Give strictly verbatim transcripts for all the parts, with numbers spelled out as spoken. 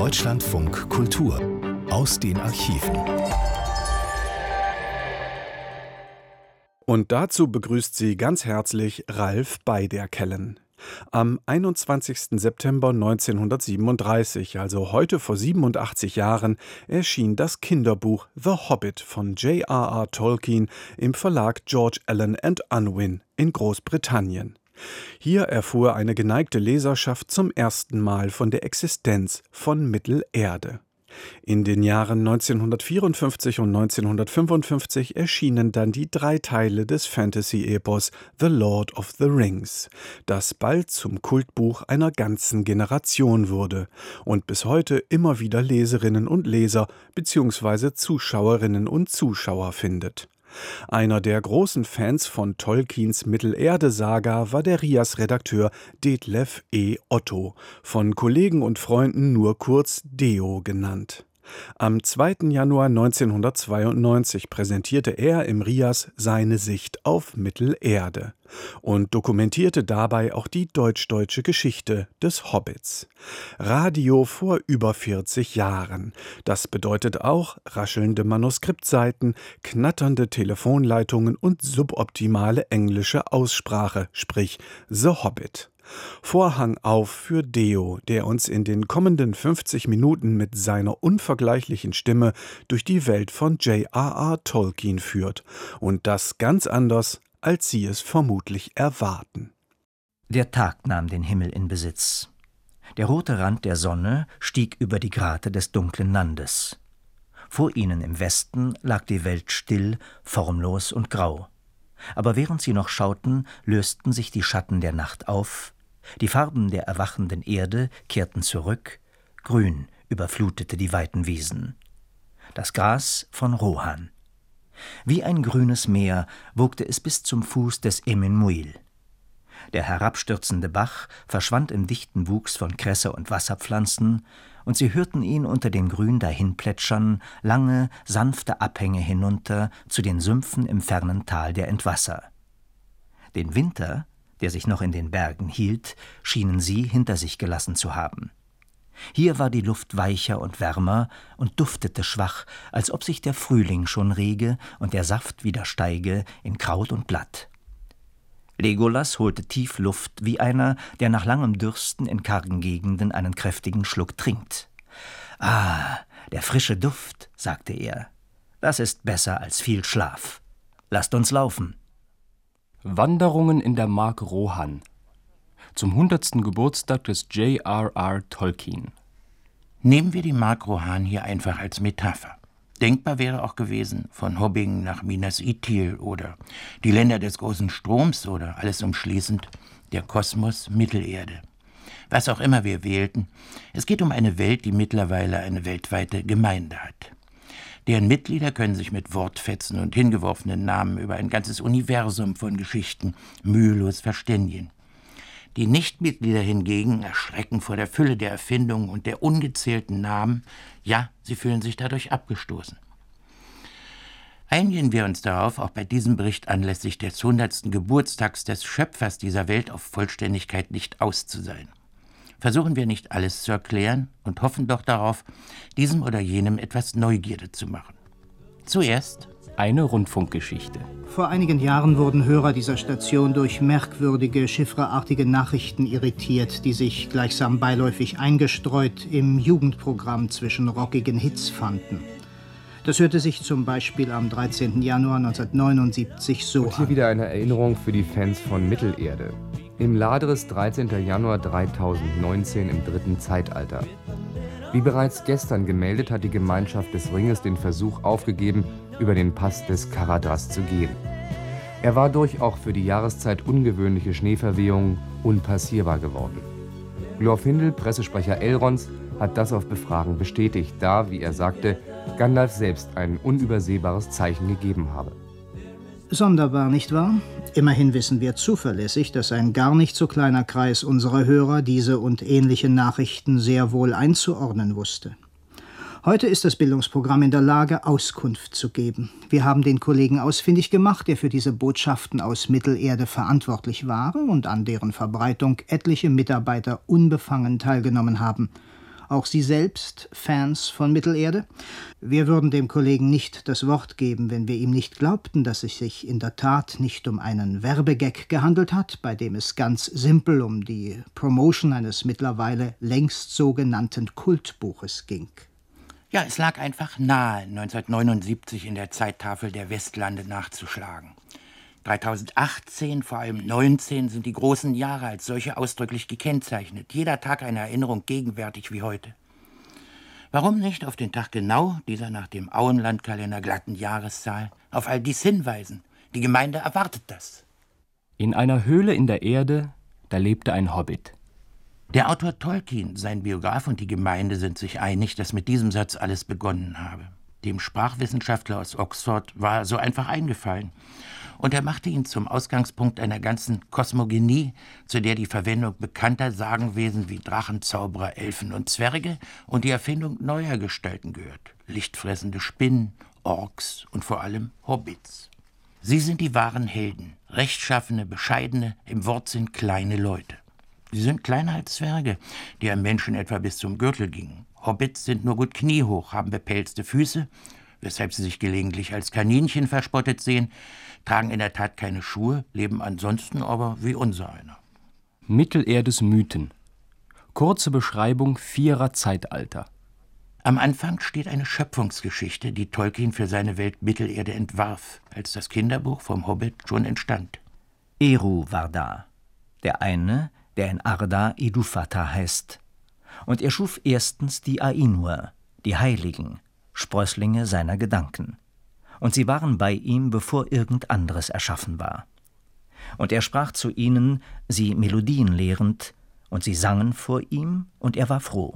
Deutschlandfunk Kultur aus den Archiven. Und dazu begrüßt sie ganz herzlich Ralph Beiderkellen. Am einundzwanzigsten September neunzehnhundertsiebenunddreißig, also heute vor siebenundachtzig Jahren, erschien das Kinderbuch The Hobbit von J R R Tolkien im Verlag George Allen and Unwin in Großbritannien. Hier erfuhr eine geneigte Leserschaft zum ersten Mal von der Existenz von Mittelerde. In den Jahren neunzehnhundertvierundfünfzig und neunzehnhundertfünfundfünfzig erschienen dann die drei Teile des Fantasy-Epos The Lord of the Rings, das bald zum Kultbuch einer ganzen Generation wurde und bis heute immer wieder Leserinnen und Leser bzw. Zuschauerinnen und Zuschauer findet. Einer der großen Fans von Tolkiens Mittelerde-Saga war der Rias-Redakteur Detlef E. Otto, von Kollegen und Freunden nur kurz Deo genannt. Am zweiten Januar neunzehnhundertzweiundneunzig präsentierte er im Rias seine Sicht auf Mittelerde und dokumentierte dabei auch die deutsch-deutsche Geschichte des Hobbits. Radio vor über vierzig Jahren. Das bedeutet auch raschelnde Manuskriptseiten, knatternde Telefonleitungen und suboptimale englische Aussprache, sprich The Hobbit. Vorhang auf für Deo, der uns in den kommenden fünfzig Minuten mit seiner unvergleichlichen Stimme durch die Welt von J R R Tolkien führt. Und das ganz anders, als Sie es vermutlich erwarten. Der Tag nahm den Himmel in Besitz. Der rote Rand der Sonne stieg über die Grate des dunklen Landes. Vor ihnen im Westen lag die Welt still, formlos und grau. Aber während sie noch schauten, lösten sich die Schatten der Nacht auf, die Farben der erwachenden Erde kehrten zurück, grün überflutete die weiten Wiesen. Das Gras von Rohan. Wie ein grünes Meer wogte es bis zum Fuß des Emin Muil. Der herabstürzende Bach verschwand im dichten Wuchs von Kresse und Wasserpflanzen, und sie hörten ihn unter dem Grün dahinplätschern, lange, sanfte Abhänge hinunter zu den Sümpfen im fernen Tal der Entwasser. Den Winter, der sich noch in den Bergen hielt, schienen sie hinter sich gelassen zu haben. Hier war die Luft weicher und wärmer und duftete schwach, als ob sich der Frühling schon rege und der Saft wieder steige in Kraut und Blatt. Legolas holte tief Luft wie einer, der nach langem Dürsten in kargen Gegenden einen kräftigen Schluck trinkt. »Ah, der frische Duft«, sagte er, »das ist besser als viel Schlaf. Lasst uns laufen.« Wanderungen in der Mark Rohan zum hundertsten Geburtstag des J R R Tolkien. Nehmen wir die Mark Rohan hier einfach als Metapher. Denkbar wäre auch gewesen, von Hobbing nach Minas Ithil oder die Länder des großen Stroms oder alles umschließend der Kosmos Mittelerde. Was auch immer wir wählten, es geht um eine Welt, die mittlerweile eine weltweite Gemeinde hat. Deren Mitglieder können sich mit Wortfetzen und hingeworfenen Namen über ein ganzes Universum von Geschichten mühelos verständigen. Die Nichtmitglieder hingegen erschrecken vor der Fülle der Erfindungen und der ungezählten Namen. Ja, sie fühlen sich dadurch abgestoßen. Einigen wir uns darauf, auch bei diesem Bericht anlässlich des hundertsten Geburtstags des Schöpfers dieser Welt auf Vollständigkeit nicht aus zu sein. Versuchen wir nicht alles zu erklären und hoffen doch darauf, diesem oder jenem etwas Neugierde zu machen. Zuerst eine Rundfunkgeschichte. Vor einigen Jahren wurden Hörer dieser Station durch merkwürdige, chiffreartige Nachrichten irritiert, die sich gleichsam beiläufig eingestreut im Jugendprogramm zwischen rockigen Hits fanden. Das hörte sich zum Beispiel am dreizehnten Januar neunzehnhundertneunundsiebzig so an. Und hier wieder eine Erinnerung für die Fans von Mittelerde. Im Ladres dreizehnten Januar dreitausendneunzehn im dritten Zeitalter. Wie bereits gestern gemeldet, hat die Gemeinschaft des Ringes den Versuch aufgegeben, über den Pass des Karadras zu gehen. Er war durch auch für die Jahreszeit ungewöhnliche Schneeverwehungen unpassierbar geworden. Glorfindel, Pressesprecher Elrons, hat das auf Befragen bestätigt, da, wie er sagte, Gandalf selbst ein unübersehbares Zeichen gegeben habe. Sonderbar, nicht wahr? Immerhin wissen wir zuverlässig, dass ein gar nicht so kleiner Kreis unserer Hörer diese und ähnliche Nachrichten sehr wohl einzuordnen wusste. Heute ist das Bildungsprogramm in der Lage, Auskunft zu geben. Wir haben den Kollegen ausfindig gemacht, der für diese Botschaften aus Mittelerde verantwortlich war und an deren Verbreitung etliche Mitarbeiter unbefangen teilgenommen haben. Auch Sie selbst Fans von Mittelerde? Wir würden dem Kollegen nicht das Wort geben, wenn wir ihm nicht glaubten, dass es sich in der Tat nicht um einen Werbegag gehandelt hat, bei dem es ganz simpel um die Promotion eines mittlerweile längst sogenannten Kultbuches ging. Ja, es lag einfach nahe, neunzehnhundertneunundsiebzig in der Zeittafel der Westlande nachzuschlagen. dreitausendachtzehn, vor allem neunzehn, sind die großen Jahre als solche ausdrücklich gekennzeichnet. Jeder Tag eine Erinnerung, gegenwärtig wie heute. Warum nicht auf den Tag genau dieser nach dem Auenlandkalender glatten Jahreszahl auf all dies hinweisen? Die Gemeinde erwartet das. In einer Höhle in der Erde, da lebte ein Hobbit. Der Autor Tolkien, sein Biograf und die Gemeinde sind sich einig, dass mit diesem Satz alles begonnen habe. Dem Sprachwissenschaftler aus Oxford war so einfach eingefallen. Und er machte ihn zum Ausgangspunkt einer ganzen Kosmogenie, zu der die Verwendung bekannter Sagenwesen wie Drachen, Zauberer, Elfen und Zwerge und die Erfindung neuer Gestalten gehört. Lichtfressende Spinnen, Orks und vor allem Hobbits. Sie sind die wahren Helden, rechtschaffene, bescheidene, im Wortsinn kleine Leute. Sie sind kleiner als Zwerge, die am Menschen etwa bis zum Gürtel gingen. Hobbits sind nur gut kniehoch, haben bepelzte Füße, weshalb sie sich gelegentlich als Kaninchen verspottet sehen, tragen in der Tat keine Schuhe, leben ansonsten aber wie unsereiner. Mittelerdes Mythen. Kurze Beschreibung vierer Zeitalter. Am Anfang steht eine Schöpfungsgeschichte, die Tolkien für seine Welt Mittelerde entwarf, als das Kinderbuch vom Hobbit schon entstand. Eru war da, der eine, der in Arda Iluvatar heißt. Und er schuf erstens die Ainur, die Heiligen, Sprösslinge seiner Gedanken. Und sie waren bei ihm, bevor irgend anderes erschaffen war. Und er sprach zu ihnen, sie Melodien lehrend, und sie sangen vor ihm, und er war froh.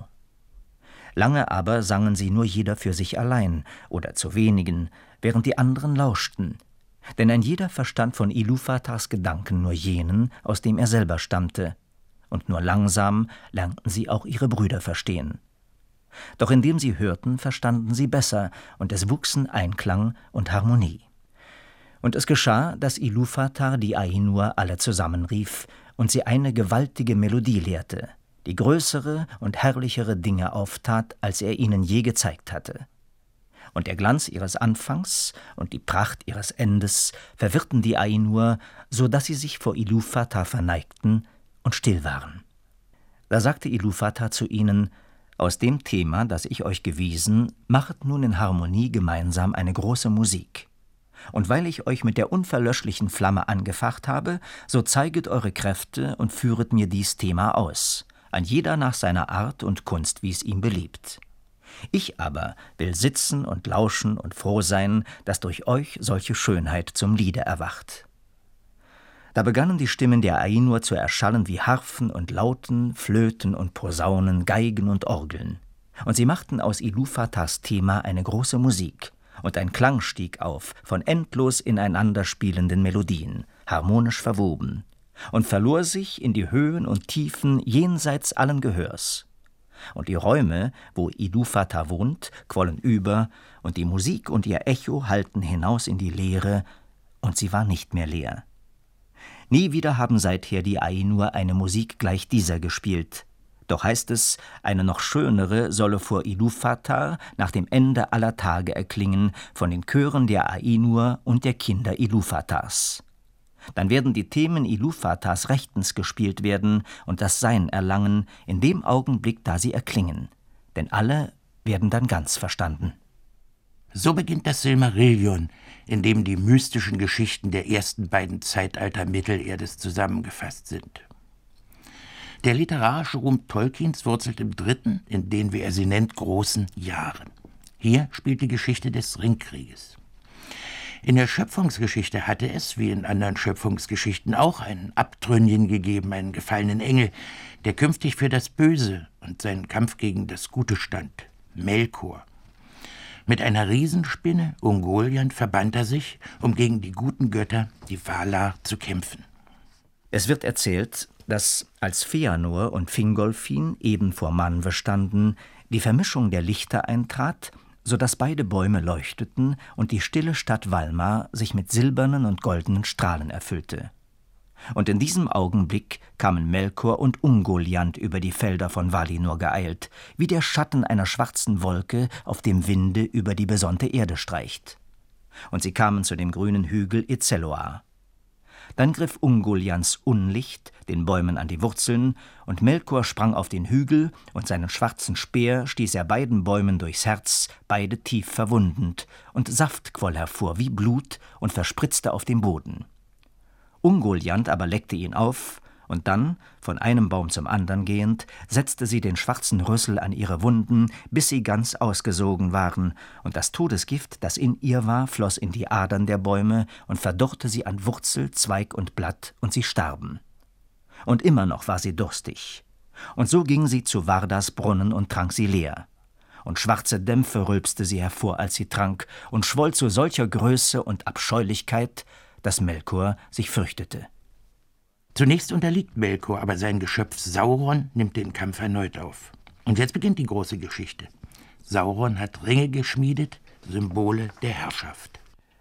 Lange aber sangen sie nur jeder für sich allein oder zu wenigen, während die anderen lauschten. Denn ein jeder verstand von Iluvatars Gedanken nur jenen, aus dem er selber stammte, und nur langsam lernten sie auch ihre Brüder verstehen. Doch indem sie hörten, verstanden sie besser, und es wuchsen Einklang und Harmonie. Und es geschah, dass Iluvatar die Ainur alle zusammenrief und sie eine gewaltige Melodie lehrte, die größere und herrlichere Dinge auftat, als er ihnen je gezeigt hatte. Und der Glanz ihres Anfangs und die Pracht ihres Endes verwirrten die Ainur, so dass sie sich vor Iluvatar verneigten und still waren. Da sagte Iluvatar zu ihnen: Aus dem Thema, das ich euch gewiesen, machet nun in Harmonie gemeinsam eine große Musik. Und weil ich euch mit der unverlöschlichen Flamme angefacht habe, so zeiget eure Kräfte und führet mir dies Thema aus, ein jeder nach seiner Art und Kunst, wie es ihm beliebt. Ich aber will sitzen und lauschen und froh sein, dass durch euch solche Schönheit zum Liede erwacht. Da begannen die Stimmen der Ainur zu erschallen wie Harfen und Lauten, Flöten und Posaunen, Geigen und Orgeln. Und sie machten aus Iluvatars Thema eine große Musik, und ein Klang stieg auf von endlos ineinander spielenden Melodien, harmonisch verwoben, und verlor sich in die Höhen und Tiefen jenseits allen Gehörs. Und die Räume, wo Iluvatar wohnt, quollen über, und die Musik und ihr Echo hallten hinaus in die Leere, und sie war nicht mehr leer. Nie wieder haben seither die Ainur eine Musik gleich dieser gespielt. Doch heißt es, eine noch schönere solle vor Iluvatar nach dem Ende aller Tage erklingen von den Chören der Ainur und der Kinder Iluvatars. Dann werden die Themen Iluvatars rechtens gespielt werden und das Sein erlangen, in dem Augenblick, da sie erklingen. Denn alle werden dann ganz verstanden. So beginnt das Silmarillion, in dem die mystischen Geschichten der ersten beiden Zeitalter Mittelerdes zusammengefasst sind. Der literarische Ruhm Tolkiens wurzelt im dritten, in den, wie er sie nennt, großen Jahren. Hier spielt die Geschichte des Ringkrieges. In der Schöpfungsgeschichte hatte es, wie in anderen Schöpfungsgeschichten auch, einen Abtrünnigen gegeben, einen gefallenen Engel, der künftig für das Böse und seinen Kampf gegen das Gute stand, Melkor. Mit einer Riesenspinne, Ungoliant, verband er sich, um gegen die guten Götter, die Valar, zu kämpfen. Es wird erzählt, dass, als Feanor und Fingolfin eben vor Manwe standen, die Vermischung der Lichter eintrat, so dass beide Bäume leuchteten und die stille Stadt Valmar sich mit silbernen und goldenen Strahlen erfüllte. Und in diesem Augenblick kamen Melkor und Ungoliant über die Felder von Valinor geeilt, wie der Schatten einer schwarzen Wolke auf dem Winde über die besonnte Erde streicht. Und sie kamen zu dem grünen Hügel Izelloar. Dann griff Ungoliants Unlicht den Bäumen an die Wurzeln, und Melkor sprang auf den Hügel, und seinen schwarzen Speer stieß er beiden Bäumen durchs Herz, beide tief verwundend, und Saft quoll hervor wie Blut und verspritzte auf dem Boden. Ungoliant aber leckte ihn auf, und dann, von einem Baum zum andern gehend, setzte sie den schwarzen Rüssel an ihre Wunden, bis sie ganz ausgesogen waren, und das Todesgift, das in ihr war, floss in die Adern der Bäume und verdorrte sie an Wurzel, Zweig und Blatt, und sie starben. Und immer noch war sie durstig. Und so ging sie zu Vardas Brunnen und trank sie leer. Und schwarze Dämpfe rülpste sie hervor, als sie trank, und schwoll zu solcher Größe und Abscheulichkeit, dass Melkor sich fürchtete. Zunächst unterliegt Melkor, aber sein Geschöpf Sauron nimmt den Kampf erneut auf. Und jetzt beginnt die große Geschichte. Sauron hat Ringe geschmiedet, Symbole der Herrschaft.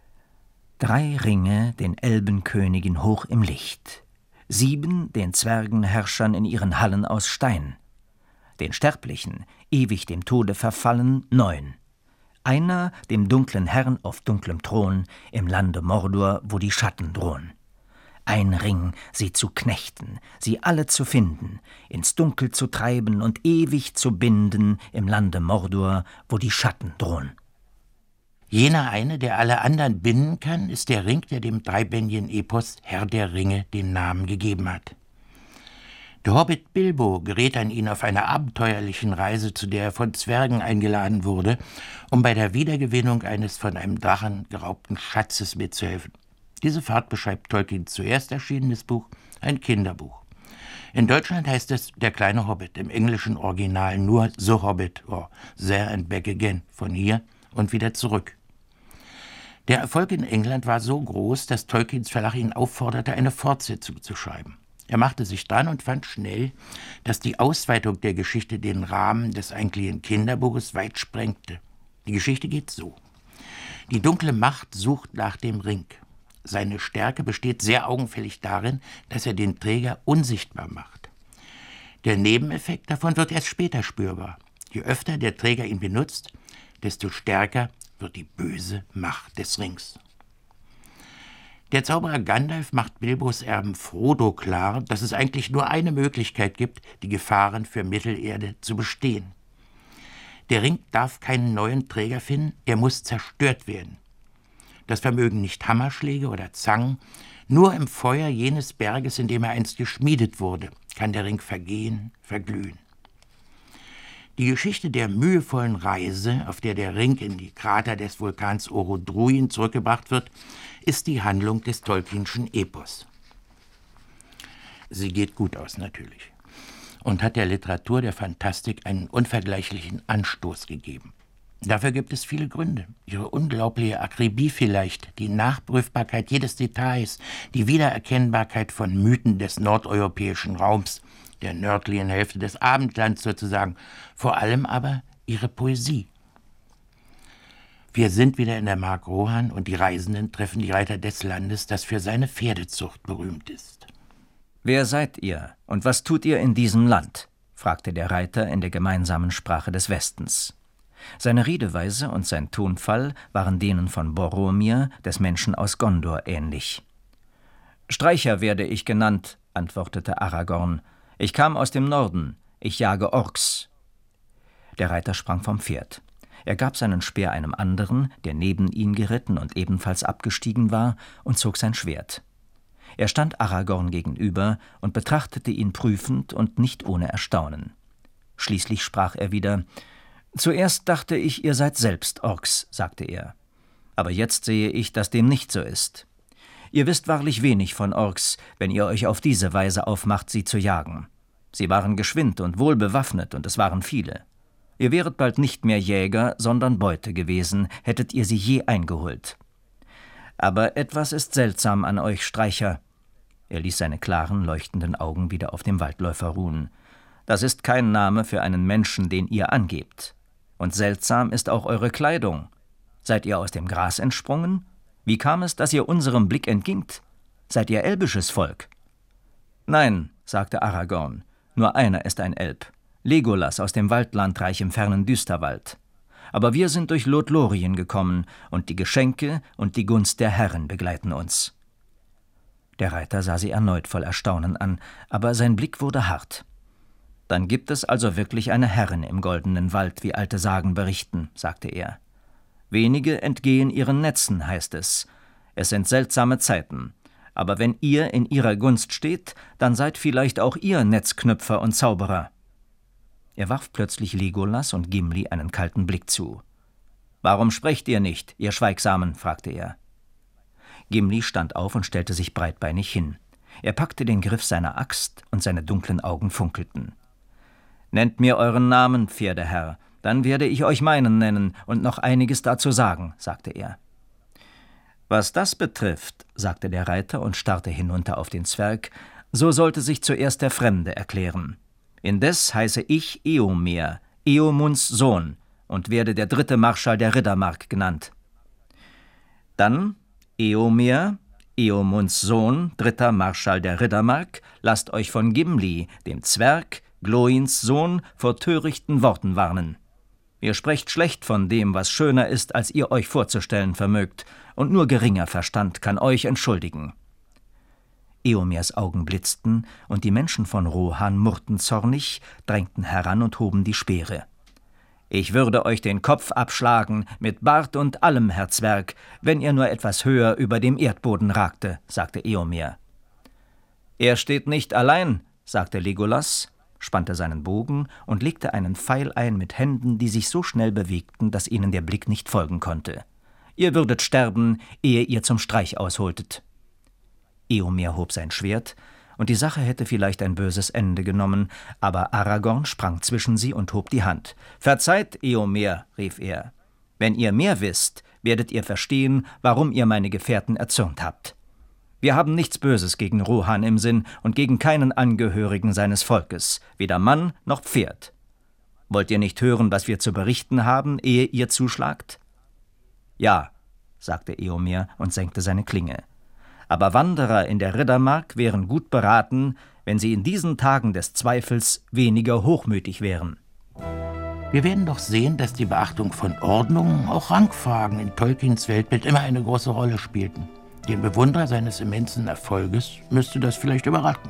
Drei Ringe den Elbenkönigen hoch im Licht, sieben den Zwergenherrschern in ihren Hallen aus Stein, den Sterblichen, ewig dem Tode verfallen, neun, einer dem dunklen Herrn auf dunklem Thron im Lande Mordor, wo die Schatten drohen. Ein Ring, sie zu knechten, sie alle zu finden, ins Dunkel zu treiben und ewig zu binden im Lande Mordor, wo die Schatten drohen. Jener eine, der alle anderen binden kann, ist der Ring, der dem dreibändigen Epos Herr der Ringe den Namen gegeben hat. Der Hobbit Bilbo gerät an ihn auf einer abenteuerlichen Reise, zu der er von Zwergen eingeladen wurde, um bei der Wiedergewinnung eines von einem Drachen geraubten Schatzes mitzuhelfen. Diese Fahrt beschreibt Tolkiens zuerst erschienenes Buch, ein Kinderbuch. In Deutschland heißt es Der kleine Hobbit, im englischen Original nur The Hobbit or There and Back Again, von hier und wieder zurück. Der Erfolg in England war so groß, dass Tolkiens Verlag ihn aufforderte, eine Fortsetzung zu schreiben. Er machte sich dran und fand schnell, dass die Ausweitung der Geschichte den Rahmen des eigentlichen Kinderbuches weit sprengte. Die Geschichte geht so. Die dunkle Macht sucht nach dem Ring. Seine Stärke besteht sehr augenfällig darin, dass er den Träger unsichtbar macht. Der Nebeneffekt davon wird erst später spürbar. Je öfter der Träger ihn benutzt, desto stärker wird die böse Macht des Rings. Der Zauberer Gandalf macht Bilbos Erben Frodo klar, dass es eigentlich nur eine Möglichkeit gibt, die Gefahren für Mittelerde zu bestehen. Der Ring darf keinen neuen Träger finden, er muss zerstört werden. Das vermögen nicht Hammerschläge oder Zangen, nur im Feuer jenes Berges, in dem er einst geschmiedet wurde, kann der Ring vergehen, verglühen. Die Geschichte der mühevollen Reise, auf der der Ring in die Krater des Vulkans Orodruin zurückgebracht wird, ist die Handlung des Tolkienschen Epos. Sie geht gut aus natürlich und hat der Literatur der Fantastik einen unvergleichlichen Anstoß gegeben. Dafür gibt es viele Gründe. Ihre unglaubliche Akribie vielleicht, die Nachprüfbarkeit jedes Details, die Wiedererkennbarkeit von Mythen des nordeuropäischen Raums, der nördlichen Hälfte des Abendlands sozusagen, vor allem aber ihre Poesie. Wir sind wieder in der Mark Rohan und die Reisenden treffen die Reiter des Landes, das für seine Pferdezucht berühmt ist. »Wer seid ihr und was tut ihr in diesem Land?« fragte der Reiter in der gemeinsamen Sprache des Westens. Seine Redeweise und sein Tonfall waren denen von Boromir, des Menschen aus Gondor, ähnlich. »Streicher werde ich genannt«, antwortete Aragorn. »Ich kam aus dem Norden, ich jage Orks.« Der Reiter sprang vom Pferd. Er gab seinen Speer einem anderen, der neben ihn geritten und ebenfalls abgestiegen war, und zog sein Schwert. Er stand Aragorn gegenüber und betrachtete ihn prüfend und nicht ohne Erstaunen. Schließlich sprach er wieder: »Zuerst dachte ich, ihr seid selbst Orks«, sagte er. »Aber jetzt sehe ich, dass dem nicht so ist. Ihr wisst wahrlich wenig von Orks, wenn ihr euch auf diese Weise aufmacht, sie zu jagen. Sie waren geschwind und wohl bewaffnet, und es waren viele. Ihr wäret bald nicht mehr Jäger, sondern Beute gewesen, hättet ihr sie je eingeholt. Aber etwas ist seltsam an euch, Streicher.« Er ließ seine klaren, leuchtenden Augen wieder auf dem Waldläufer ruhen. »Das ist kein Name für einen Menschen, den ihr angebt. Und seltsam ist auch eure Kleidung. Seid ihr aus dem Gras entsprungen? Wie kam es, dass ihr unserem Blick entgingt? Seid ihr elbisches Volk? »Nein«, sagte Aragorn, »nur einer ist ein Elb, Legolas aus dem Waldlandreich im fernen Düsterwald. Aber wir sind durch Lothlorien gekommen, und die Geschenke und die Gunst der Herren begleiten uns.« Der Reiter sah sie erneut voll Erstaunen an, aber sein Blick wurde hart. »Dann gibt es also wirklich eine Herrin im goldenen Wald, wie alte Sagen berichten«, sagte er. »Wenige entgehen ihren Netzen, heißt es. Es sind seltsame Zeiten. Aber wenn ihr in ihrer Gunst steht, dann seid vielleicht auch ihr Netzknüpfer und Zauberer.« Er warf plötzlich Legolas und Gimli einen kalten Blick zu. »Warum sprecht ihr nicht, ihr Schweigsamen?« fragte er. Gimli stand auf und stellte sich breitbeinig hin. Er packte den Griff seiner Axt, und seine dunklen Augen funkelten. »Nennt mir euren Namen, Pferdeherr, dann werde ich euch meinen nennen und noch einiges dazu sagen«, sagte er. »Was das betrifft«, sagte der Reiter und starrte hinunter auf den Zwerg, »so sollte sich zuerst der Fremde erklären. Indes heiße ich Eomer, Eomunds Sohn, und werde der dritte Marschall der Riddermark genannt.« »Dann, Eomer, Eomunds Sohn, dritter Marschall der Riddermark, lasst euch von Gimli, dem Zwerg, Glóins Sohn, vor törichten Worten warnen. Ihr sprecht schlecht von dem, was schöner ist, als ihr euch vorzustellen vermögt, und nur geringer Verstand kann euch entschuldigen.« Eomers Augen blitzten, und die Menschen von Rohan murrten zornig, drängten heran und hoben die Speere. »Ich würde euch den Kopf abschlagen, mit Bart und allem, Herr Zwerg, wenn ihr nur etwas höher über dem Erdboden ragte«, sagte Eomer. »Er steht nicht allein«, sagte Legolas, spannte seinen Bogen und legte einen Pfeil ein mit Händen, die sich so schnell bewegten, dass ihnen der Blick nicht folgen konnte. »Ihr würdet sterben, ehe ihr zum Streich ausholtet.« Eomer hob sein Schwert, und die Sache hätte vielleicht ein böses Ende genommen, aber Aragorn sprang zwischen sie und hob die Hand. »Verzeiht, Eomer«, rief er. »Wenn ihr mehr wisst, werdet ihr verstehen, warum ihr meine Gefährten erzürnt habt. Wir haben nichts Böses gegen Rohan im Sinn und gegen keinen Angehörigen seines Volkes, weder Mann noch Pferd. Wollt ihr nicht hören, was wir zu berichten haben, ehe ihr zuschlagt?« »Ja«, sagte Eomer und senkte seine Klinge. »Aber Wanderer in der Riddermark wären gut beraten, wenn sie in diesen Tagen des Zweifels weniger hochmütig wären.« Wir werden doch sehen, dass die Beachtung von Ordnung, auch Rangfragen in Tolkiens Weltbild immer eine große Rolle spielten. Den Bewunderer seines immensen Erfolges müsste das vielleicht überraschen.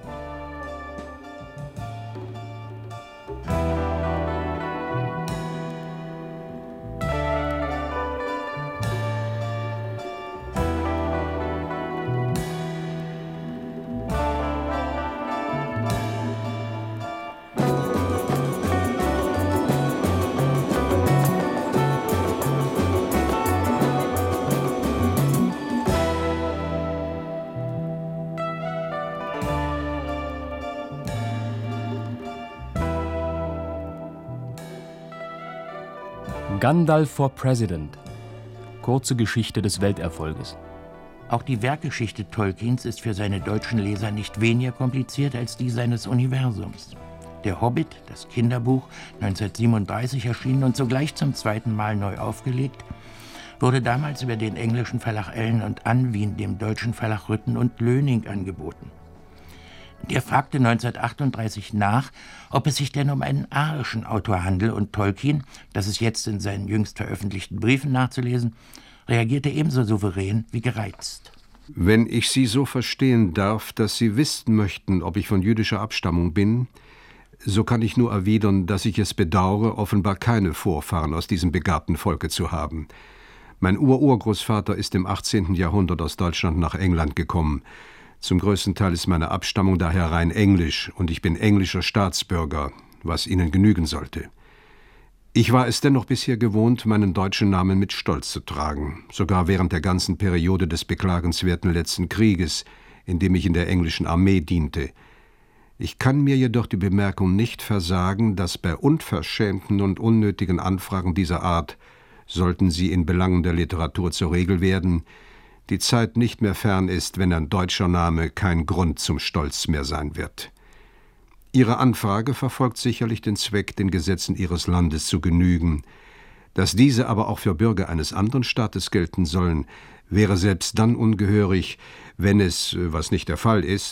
Gandalf for President. Kurze Geschichte des Welterfolges. Auch die Werkgeschichte Tolkiens ist für seine deutschen Leser nicht weniger kompliziert als die seines Universums. Der Hobbit, das Kinderbuch, neunzehnhundertsiebenunddreißig erschienen und sogleich zum zweiten Mal neu aufgelegt, wurde damals über den englischen Verlag Allen und Unwin dem deutschen Verlag Rütten und Löning angeboten. Der fragte neunzehnhundertachtunddreißig nach, ob es sich denn um einen arischen Autor handle, und Tolkien, das ist jetzt in seinen jüngst veröffentlichten Briefen nachzulesen, reagierte ebenso souverän wie gereizt. »Wenn ich Sie so verstehen darf, dass Sie wissen möchten, ob ich von jüdischer Abstammung bin, so kann ich nur erwidern, dass ich es bedauere, offenbar keine Vorfahren aus diesem begabten Volke zu haben. Mein Ururgroßvater ist im achtzehnten Jahrhundert aus Deutschland nach England gekommen. Zum größten Teil ist meine Abstammung daher rein englisch, und ich bin englischer Staatsbürger, was Ihnen genügen sollte. Ich war es dennoch bisher gewohnt, meinen deutschen Namen mit Stolz zu tragen, sogar während der ganzen Periode des beklagenswerten letzten Krieges, in dem ich in der englischen Armee diente. Ich kann mir jedoch die Bemerkung nicht versagen, dass bei unverschämten und unnötigen Anfragen dieser Art, sollten sie in Belangen der Literatur zur Regel werden, die Zeit nicht mehr fern ist, wenn ein deutscher Name kein Grund zum Stolz mehr sein wird. Ihre Anfrage verfolgt sicherlich den Zweck, den Gesetzen Ihres Landes zu genügen. Dass diese aber auch für Bürger eines anderen Staates gelten sollen, wäre selbst dann ungehörig, wenn es, was nicht der Fall ist,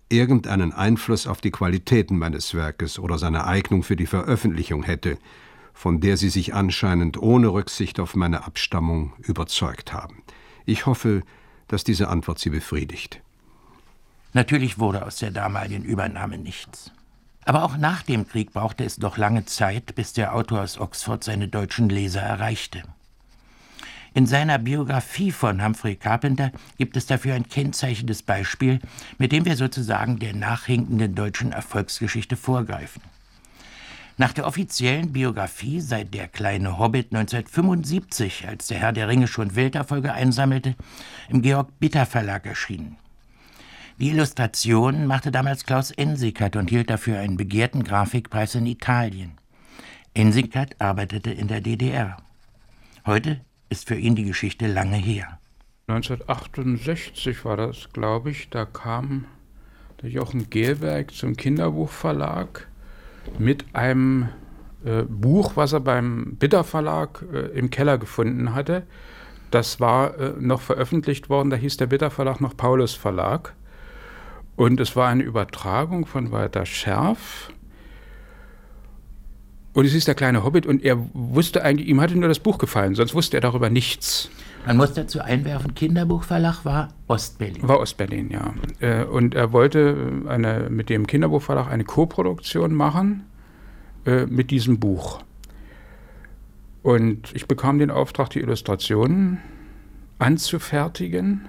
irgendeinen Einfluss auf die Qualitäten meines Werkes oder seine Eignung für die Veröffentlichung hätte, von der Sie sich anscheinend ohne Rücksicht auf meine Abstammung überzeugt haben. Ich hoffe, dass diese Antwort Sie befriedigt. Natürlich wurde aus der damaligen Übernahme nichts. Aber auch nach dem Krieg brauchte es doch lange Zeit, bis der Autor aus Oxford seine deutschen Leser erreichte. In seiner Biografie von Humphrey Carpenter gibt es dafür ein kennzeichnendes Beispiel, mit dem wir sozusagen der nachhinkenden deutschen Erfolgsgeschichte vorgreifen. Nach der offiziellen Biografie sei Der kleine Hobbit neunzehnhundertfünfundsiebzig, als der Herr der Ringe schon Welterfolge einsammelte, im Georg Bitter Verlag erschienen. Die Illustrationen machte damals Klaus Ensikat und hielt dafür einen begehrten Grafikpreis in Italien. Ensikat arbeitete in der D D R. Heute ist für ihn die Geschichte lange her. neunzehnhundertachtundsechzig war das, glaube ich. Da kam der Jochen Gehlberg zum Kinderbuchverlag mit einem äh, Buch, was er beim Bitter Verlag äh, im Keller gefunden hatte. Das war äh, noch veröffentlicht worden, da hieß der Bitter Verlag noch Paulus Verlag. Und es war eine Übertragung von Walter Scherf. Und es ist Der kleine Hobbit und er wusste eigentlich, ihm hatte nur das Buch gefallen, sonst wusste er darüber nichts. Man muss dazu einwerfen, Kinderbuchverlag war Ostberlin. War Ostberlin, ja. Und er wollte eine, mit dem Kinderbuchverlag eine Koproduktion machen äh, mit diesem Buch. Und ich bekam den Auftrag, die Illustrationen anzufertigen.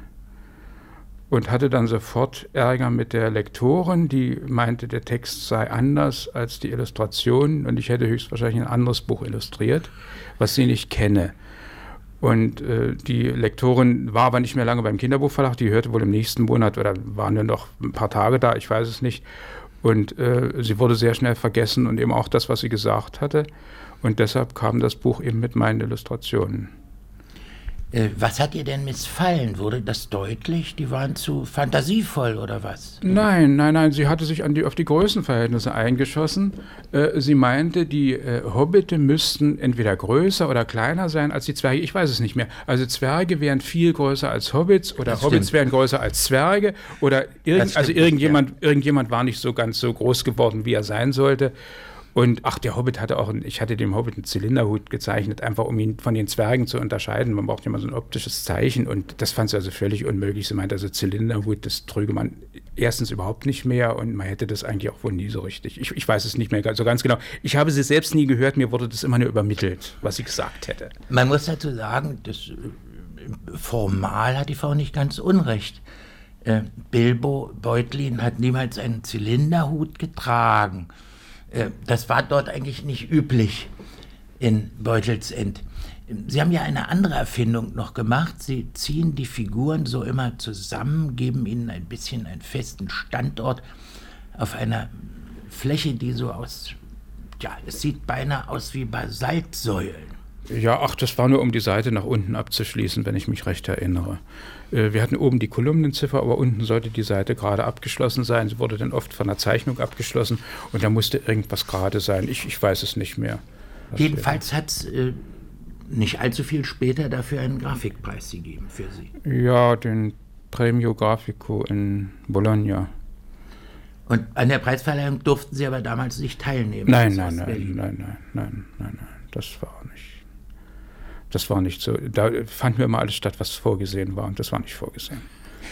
Und hatte dann sofort Ärger mit der Lektorin, die meinte, der Text sei anders als die Illustration und ich hätte höchstwahrscheinlich ein anderes Buch illustriert, was sie nicht kenne. Und äh, die Lektorin war aber nicht mehr lange beim Kinderbuchverlag, die hörte wohl im nächsten Monat oder waren nur noch ein paar Tage da, ich weiß es nicht. Und äh, sie wurde sehr schnell vergessen und eben auch das, was sie gesagt hatte. Und deshalb kam das Buch eben mit meinen Illustrationen. Was hat ihr denn missfallen? Wurde das deutlich? Die waren zu fantasievoll oder was? Nein, nein, nein. Sie hatte sich an die, auf die Größenverhältnisse eingeschossen. Äh, sie meinte, die äh, Hobbite müssten entweder größer oder kleiner sein als die Zwerge. Ich weiß es nicht mehr. Also Zwerge wären viel größer als Hobbits oder das Hobbits stimmt. wären größer als Zwerge. Oder irgend, also irgendjemand, ja. irgendjemand war nicht so ganz so groß geworden, wie er sein sollte. Und ach, der Hobbit hatte auch, einen, ich hatte dem Hobbit einen Zylinderhut gezeichnet, einfach um ihn von den Zwergen zu unterscheiden. Man braucht ja mal so ein optisches Zeichen und das fand sie also völlig unmöglich. Sie meinte also, Zylinderhut, das trüge man erstens überhaupt nicht mehr und man hätte das eigentlich auch wohl nie so richtig. Ich, ich weiß es nicht mehr so ganz genau. Ich habe sie selbst nie gehört, mir wurde das immer nur übermittelt, was sie gesagt hätte. Man muss dazu sagen, das, formal hat die Frau nicht ganz unrecht. Äh, Bilbo Beutlin hat niemals einen Zylinderhut getragen. Das war dort eigentlich nicht üblich in Beutelsend. Sie haben ja eine andere Erfindung noch gemacht. Sie ziehen die Figuren so immer zusammen, geben ihnen ein bisschen einen festen Standort auf einer Fläche, die so aus, ja, es sieht beinahe aus wie Basaltsäulen. Ja, ach, das war nur, um die Seite nach unten abzuschließen, wenn ich mich recht erinnere. Wir hatten oben die Kolumnenziffer, aber unten sollte die Seite gerade abgeschlossen sein. Sie wurde dann oft von der Zeichnung abgeschlossen und da musste irgendwas gerade sein. Ich, ich weiß es nicht mehr. Jedenfalls hat es äh, nicht allzu viel später dafür einen Grafikpreis gegeben für Sie. Ja, den Premio Grafico in Bologna. Und an der Preisverleihung durften Sie aber damals nicht teilnehmen? Nein, nein, nein, nein, nein, nein, nein, nein, nein, das war nicht. Das war nicht so. Da fand mir immer alles statt, was vorgesehen war, und das war nicht vorgesehen.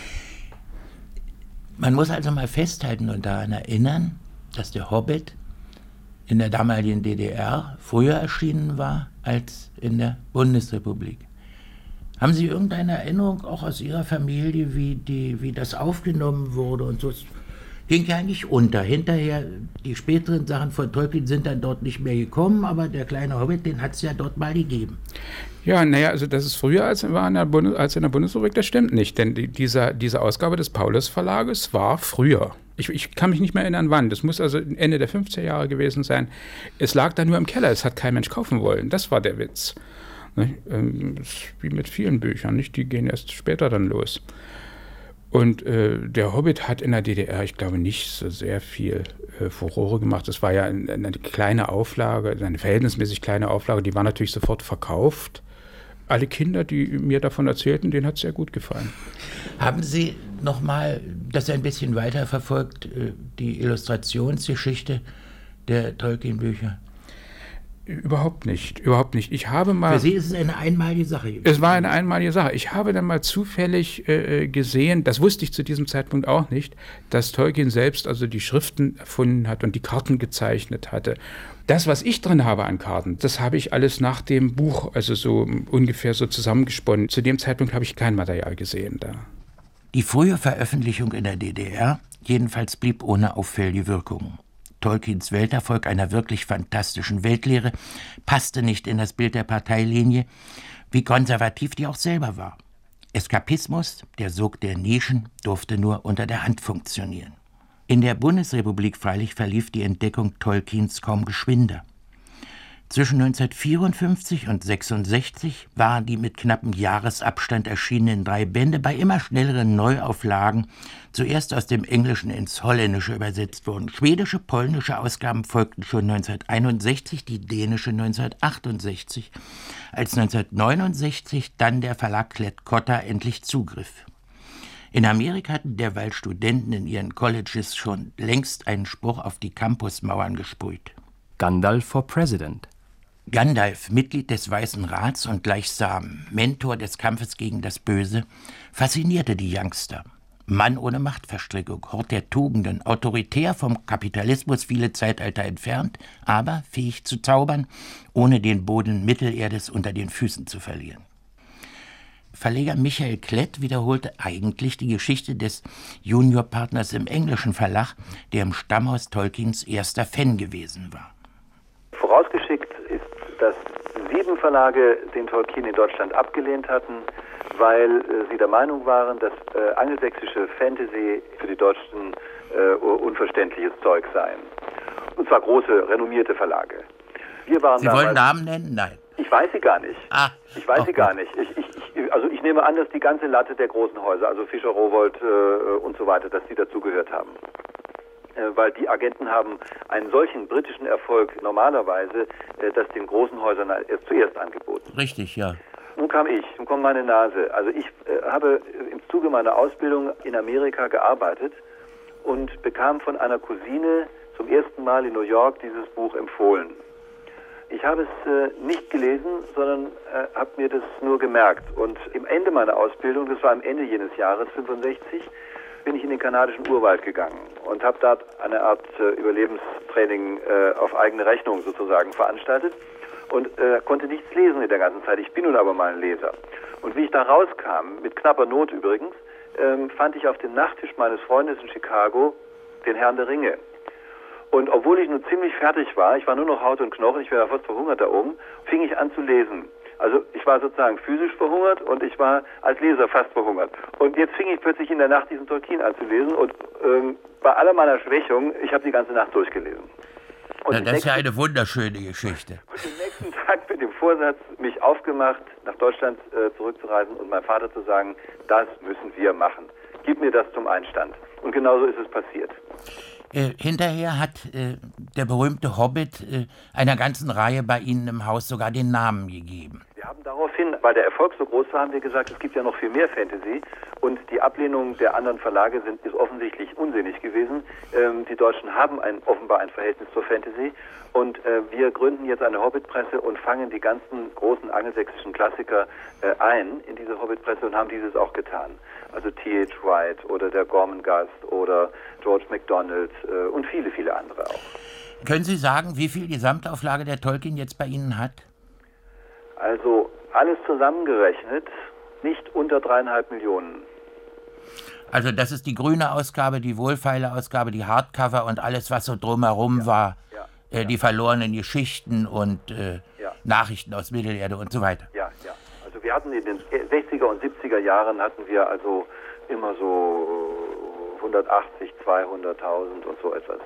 Man muss also mal festhalten und daran erinnern, dass der Hobbit in der damaligen D D R früher erschienen war als in der Bundesrepublik. Haben Sie irgendeine Erinnerung auch aus Ihrer Familie, wie, die, wie das aufgenommen wurde und so? Es ging ja eigentlich unter. Hinterher, die späteren Sachen von Tolkien sind dann dort nicht mehr gekommen, aber der kleine Hobbit, den hat es ja dort mal gegeben. Ja, naja, also das ist früher als in der, Bundes- als in der Bundesrepublik, das stimmt nicht, denn die, dieser, diese Ausgabe des Paulus-Verlages war früher. Ich, ich kann mich nicht mehr erinnern, wann. Das muss also Ende der fünfziger Jahre gewesen sein. Es lag da nur im Keller, es hat kein Mensch kaufen wollen. Das war der Witz. Ne? Ähm, wie mit vielen Büchern, nicht? Die gehen erst später dann los. Und äh, der Hobbit hat in der D D R, ich glaube, nicht so sehr viel äh, Furore gemacht. Das war ja eine, eine kleine Auflage, eine verhältnismäßig kleine Auflage, die war natürlich sofort verkauft. Alle Kinder, die mir davon erzählten, denen hat es sehr gut gefallen. Haben Sie nochmal das ein bisschen weiter verfolgt, die Illustrationsgeschichte der Tolkien-Bücher? Überhaupt nicht, überhaupt nicht. Ich habe mal. Für Sie ist es eine einmalige Sache gewesen. Es war eine einmalige Sache. Ich habe dann mal zufällig äh, gesehen, das wusste ich zu diesem Zeitpunkt auch nicht, dass Tolkien selbst also die Schriften erfunden hat und die Karten gezeichnet hatte. Das, was ich drin habe an Karten, das habe ich alles nach dem Buch, also so ungefähr so zusammengesponnen. Zu dem Zeitpunkt habe ich kein Material gesehen da. Die frühe Veröffentlichung in der D D R jedenfalls blieb ohne auffällige Wirkung. Tolkiens Welterfolg einer wirklich fantastischen Weltlehre passte nicht in das Bild der Parteilinie, wie konservativ die auch selber war. Eskapismus, der Sog der Nischen, durfte nur unter der Hand funktionieren. In der Bundesrepublik freilich verlief die Entdeckung Tolkiens kaum geschwinder. Zwischen neunzehnhundertvierundfünfzig und sechsundsechzig waren die mit knappem Jahresabstand erschienenen drei Bände bei immer schnelleren Neuauflagen zuerst aus dem Englischen ins Holländische übersetzt worden. Schwedische, polnische Ausgaben folgten schon neunzehnhunderteinundsechzig, die dänische neunzehnhundertachtundsechzig, als neunzehnhundertneunundsechzig dann der Verlag Klett-Cotta endlich Zugriff. In Amerika hatten derweil Studenten in ihren Colleges schon längst einen Spruch auf die Campusmauern gesprüht. Gandalf for President. Gandalf, Mitglied des Weißen Rats und gleichsam Mentor des Kampfes gegen das Böse, faszinierte die Youngster. Mann ohne Machtverstrickung, Hort der Tugenden, autoritär vom Kapitalismus viele Zeitalter entfernt, aber fähig zu zaubern, ohne den Boden Mittelerdes unter den Füßen zu verlieren. Verleger Michael Klett wiederholte eigentlich die Geschichte des Juniorpartners im englischen Verlag, der im Stammhaus Tolkiens erster Fan gewesen war. Vorausgeschickt ist, dass sieben Verlage den Tolkien in Deutschland abgelehnt hatten, weil äh, sie der Meinung waren, dass äh, angelsächsische Fantasy für die Deutschen äh, unverständliches Zeug seien. Und zwar große, renommierte Verlage. Wir waren Sie wollen Namen nennen? Nein. Ich weiß sie gar nicht. Ah, ich weiß sie gar nicht. Ich, ich, ich, also ich nehme an, dass die ganze Latte der großen Häuser, also Fischer, Rowohlt äh, und so weiter, dass die dazugehört haben. Äh, weil die Agenten haben einen solchen britischen Erfolg normalerweise, äh, das den großen Häusern erst zuerst angeboten. Richtig, ja. Nun kam ich, nun kommt meine Nase. Also ich äh, habe im Zuge meiner Ausbildung in Amerika gearbeitet und bekam von einer Cousine zum ersten Mal in New York dieses Buch empfohlen. Ich habe es äh, nicht gelesen, sondern äh, habe mir das nur gemerkt. Und im Ende meiner Ausbildung, das war am Ende jenes Jahres, fünfundsechzig, bin ich in den kanadischen Urwald gegangen und habe dort eine Art äh, Überlebenstraining äh, auf eigene Rechnung sozusagen veranstaltet und äh, konnte nichts lesen in der ganzen Zeit. Ich bin nun aber mal ein Leser. Und wie ich da rauskam, mit knapper Not übrigens, ähm, fand ich auf dem Nachttisch meines Freundes in Chicago den Herrn der Ringe. Und obwohl ich nun ziemlich fertig war, ich war nur noch Haut und Knochen, ich war fast verhungert da oben, fing ich an zu lesen. Also ich war sozusagen physisch verhungert und ich war als Leser fast verhungert. Und jetzt fing ich plötzlich in der Nacht diesen Tolkien an zu lesen und ähm, bei aller meiner Schwächung, ich habe die ganze Nacht durchgelesen. Und Na, das ist ja eine wunderschöne Geschichte. Und am nächsten Tag mit dem Vorsatz, mich aufgemacht, nach Deutschland äh, zurückzureisen und meinem Vater zu sagen, das müssen wir machen. Gib mir das zum Einstand. Und genauso ist es passiert. Äh, hinterher hat äh, der berühmte Hobbit äh, einer ganzen Reihe bei Ihnen im Haus sogar den Namen gegeben. Wir haben daraufhin, weil der Erfolg so groß war, haben wir gesagt, es gibt ja noch viel mehr Fantasy und die Ablehnung der anderen Verlage sind, ist offensichtlich unsinnig gewesen. Ähm, die Deutschen haben ein, offenbar ein Verhältnis zur Fantasy und äh, wir gründen jetzt eine Hobbit-Presse und fangen die ganzen großen angelsächsischen Klassiker äh, ein in diese Hobbit-Presse und haben dieses auch getan. Also T H White oder der Gormenghast oder George MacDonald äh, und viele, viele andere auch. Können Sie sagen, wie viel Gesamtauflage der Tolkien jetzt bei Ihnen hat? Also alles zusammengerechnet nicht unter dreieinhalb Millionen. Also das ist die grüne Ausgabe, die wohlfeile Ausgabe, die Hardcover und alles, was so drumherum ja, war, ja, äh, ja. die verlorenen Geschichten und äh, ja. Nachrichten aus Mittelerde und so weiter. Ja, ja. Also wir hatten in den sechziger und siebziger Jahren hatten wir also immer so hundertachtzig, zweihunderttausend und so etwas.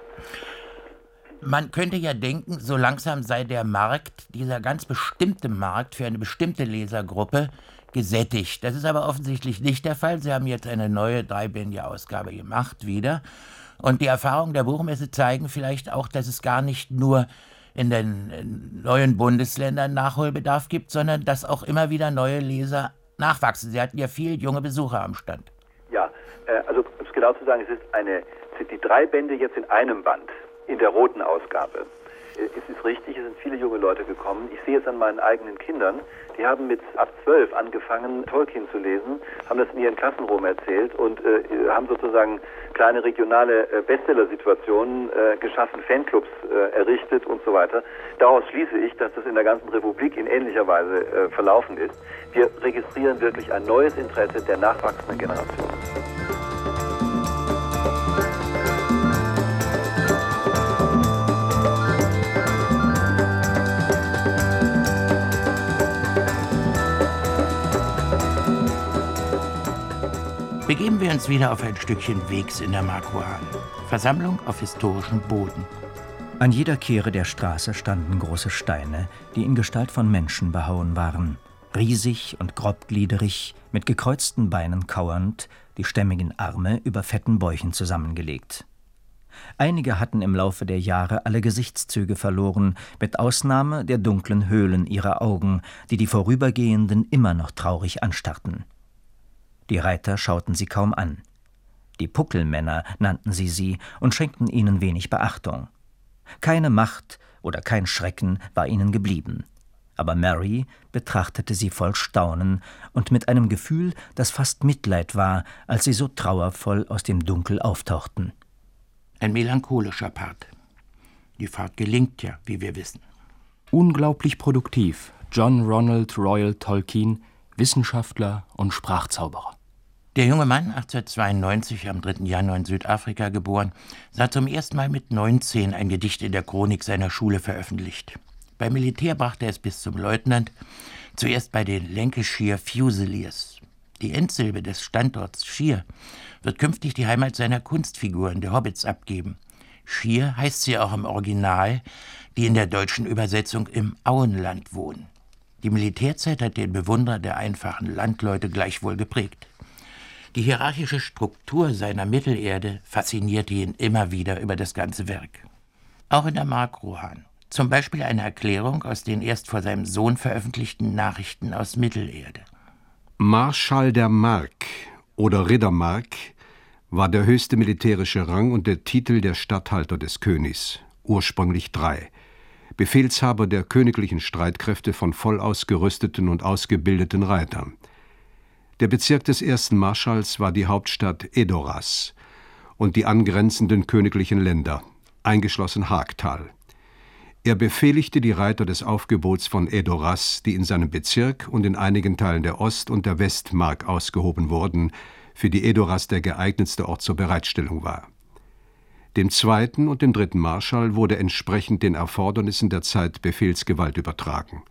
Man könnte ja denken, so langsam sei der Markt, dieser ganz bestimmte Markt für eine bestimmte Lesergruppe, gesättigt. Das ist aber offensichtlich nicht der Fall. Sie haben jetzt eine neue dreibändige Ausgabe gemacht, wieder. Und die Erfahrungen der Buchmesse zeigen vielleicht auch, dass es gar nicht nur in den neuen Bundesländern Nachholbedarf gibt, sondern dass auch immer wieder neue Leser nachwachsen. Sie hatten ja viele junge Besucher am Stand. Ja, Äh, also, um es genau zu sagen, es ist eine, sind die drei Bände jetzt in einem Band, in der roten Ausgabe. Es ist richtig, es sind viele junge Leute gekommen. Ich sehe es an meinen eigenen Kindern. Die haben mit ab zwölf angefangen, Tolkien zu lesen, haben das in ihren Klassen rum erzählt und äh, haben sozusagen kleine regionale äh, Bestseller-Situationen äh, geschaffen, Fanclubs äh, errichtet und so weiter. Daraus schließe ich, dass das in der ganzen Republik in ähnlicher Weise äh, verlaufen ist. Wir registrieren wirklich ein neues Interesse der nachwachsenden Generation. Begeben wir uns wieder auf ein Stückchen Wegs in der Mark Rohan. Versammlung auf historischem Boden. An jeder Kehre der Straße standen große Steine, die in Gestalt von Menschen behauen waren. Riesig und grobgliederig, mit gekreuzten Beinen kauernd, die stämmigen Arme über fetten Bäuchen zusammengelegt. Einige hatten im Laufe der Jahre alle Gesichtszüge verloren, mit Ausnahme der dunklen Höhlen ihrer Augen, die die Vorübergehenden immer noch traurig anstarrten. Die Reiter schauten sie kaum an. Die Puckelmänner nannten sie sie und schenkten ihnen wenig Beachtung. Keine Macht oder kein Schrecken war ihnen geblieben. Aber Mary betrachtete sie voll Staunen und mit einem Gefühl, das fast Mitleid war, als sie so trauervoll aus dem Dunkel auftauchten. Ein melancholischer Part. Die Fahrt gelingt ja, wie wir wissen. Unglaublich produktiv. John Ronald Royal Tolkien, Wissenschaftler und Sprachzauberer. Der junge Mann, achtzehnhundertzweiundneunzig am dritten Januar in Südafrika geboren, sah zum ersten Mal mit neunzehn ein Gedicht in der Chronik seiner Schule veröffentlicht. Beim Militär brachte er es bis zum Leutnant, zuerst bei den Lancashire Fusiliers. Die Endsilbe des Standorts Shire wird künftig die Heimat seiner Kunstfiguren, der Hobbits, abgeben. Shire heißt sie auch im Original, die in der deutschen Übersetzung im Auenland wohnen. Die Militärzeit hat den Bewunderer der einfachen Landleute gleichwohl geprägt. Die hierarchische Struktur seiner Mittelerde faszinierte ihn immer wieder über das ganze Werk. Auch in der Mark Rohan. Zum Beispiel eine Erklärung aus den erst vor seinem Sohn veröffentlichten Nachrichten aus Mittelerde. Marschall der Mark oder Riddermark war der höchste militärische Rang und der Titel der Statthalter des Königs, ursprünglich drei. Befehlshaber der königlichen Streitkräfte von voll ausgerüsteten und ausgebildeten Reitern. Der Bezirk des ersten Marschalls war die Hauptstadt Edoras und die angrenzenden königlichen Länder, eingeschlossen Hagtal. Er befehligte die Reiter des Aufgebots von Edoras, die in seinem Bezirk und in einigen Teilen der Ost- und der Westmark ausgehoben wurden, für die Edoras der geeignetste Ort zur Bereitstellung war. Dem zweiten und dem dritten Marschall wurde entsprechend den Erfordernissen der Zeit Befehlsgewalt übertragen.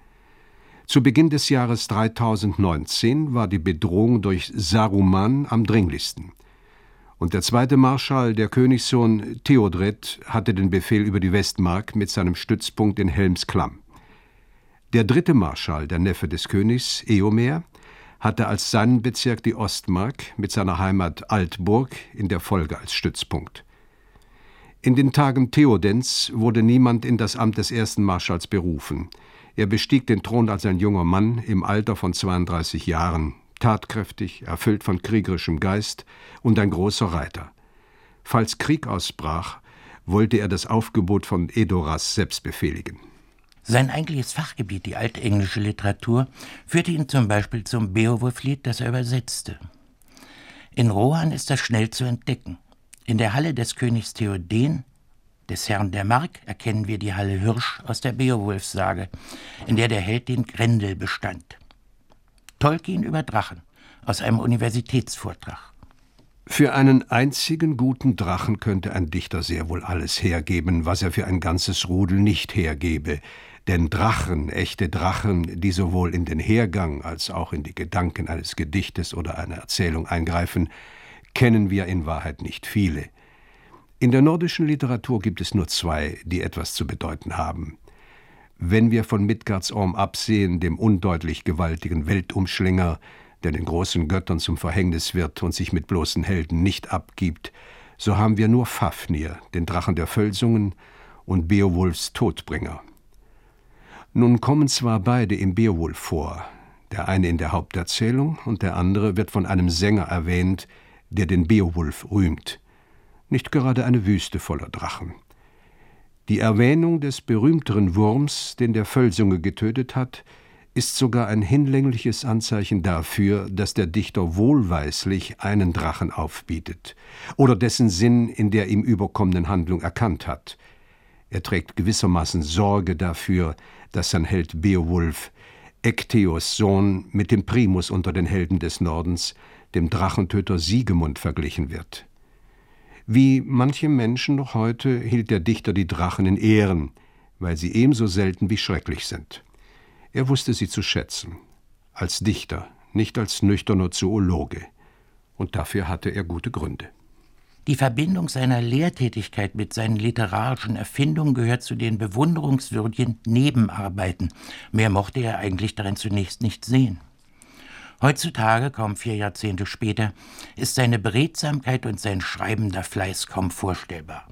Zu Beginn des Jahres dreitausendneunzehn war die Bedrohung durch Saruman am dringlichsten. Und der zweite Marschall, der Königssohn Theodred, hatte den Befehl über die Westmark mit seinem Stützpunkt in Helmsklamm. Der dritte Marschall, der Neffe des Königs, Eomer, hatte als seinen Bezirk die Ostmark mit seiner Heimat Altburg in der Folge als Stützpunkt. In den Tagen Theodens wurde niemand in das Amt des ersten Marschalls berufen. Er bestieg den Thron als ein junger Mann im Alter von zweiunddreißig Jahren, tatkräftig, erfüllt von kriegerischem Geist und ein großer Reiter. Falls Krieg ausbrach, wollte er das Aufgebot von Edoras selbst befehligen. Sein eigentliches Fachgebiet, die altenglische Literatur, führte ihn zum Beispiel zum Beowulf-Lied, das er übersetzte. In Rohan ist das schnell zu entdecken. In der Halle des Königs Theoden, des Herrn der Mark, erkennen wir die Halle Hirsch aus der Beowulf-Sage, in der der Held den Grendel bestand. Tolkien über Drachen, aus einem Universitätsvortrag. Für einen einzigen guten Drachen könnte ein Dichter sehr wohl alles hergeben, was er für ein ganzes Rudel nicht hergebe. Denn Drachen, echte Drachen, die sowohl in den Hergang als auch in die Gedanken eines Gedichtes oder einer Erzählung eingreifen, kennen wir in Wahrheit nicht viele. In der nordischen Literatur gibt es nur zwei, die etwas zu bedeuten haben. Wenn wir von Midgardsorm absehen, dem undeutlich gewaltigen Weltumschlinger, der den großen Göttern zum Verhängnis wird und sich mit bloßen Helden nicht abgibt, so haben wir nur Fafnir, den Drachen der Völsungen, und Beowulfs Todbringer. Nun kommen zwar beide im Beowulf vor, der eine in der Haupterzählung und der andere wird von einem Sänger erwähnt, der den Beowulf rühmt. Nicht gerade eine Wüste voller Drachen. Die Erwähnung des berühmteren Wurms, den der Völsunge getötet hat, ist sogar ein hinlängliches Anzeichen dafür, dass der Dichter wohlweislich einen Drachen aufbietet oder dessen Sinn in der ihm überkommenen Handlung erkannt hat. Er trägt gewissermaßen Sorge dafür, dass sein Held Beowulf, Ekteos Sohn, mit dem Primus unter den Helden des Nordens, dem Drachentöter Siegemund, verglichen wird. Wie manche Menschen noch heute hielt der Dichter die Drachen in Ehren, weil sie ebenso selten wie schrecklich sind. Er wusste sie zu schätzen, als Dichter, nicht als nüchterner Zoologe. Und dafür hatte er gute Gründe. Die Verbindung seiner Lehrtätigkeit mit seinen literarischen Erfindungen gehört zu den bewunderungswürdigen Nebenarbeiten. Mehr mochte er eigentlich darin zunächst nicht sehen. Heutzutage, kaum vier Jahrzehnte später, ist seine Beredsamkeit und sein schreibender Fleiß kaum vorstellbar.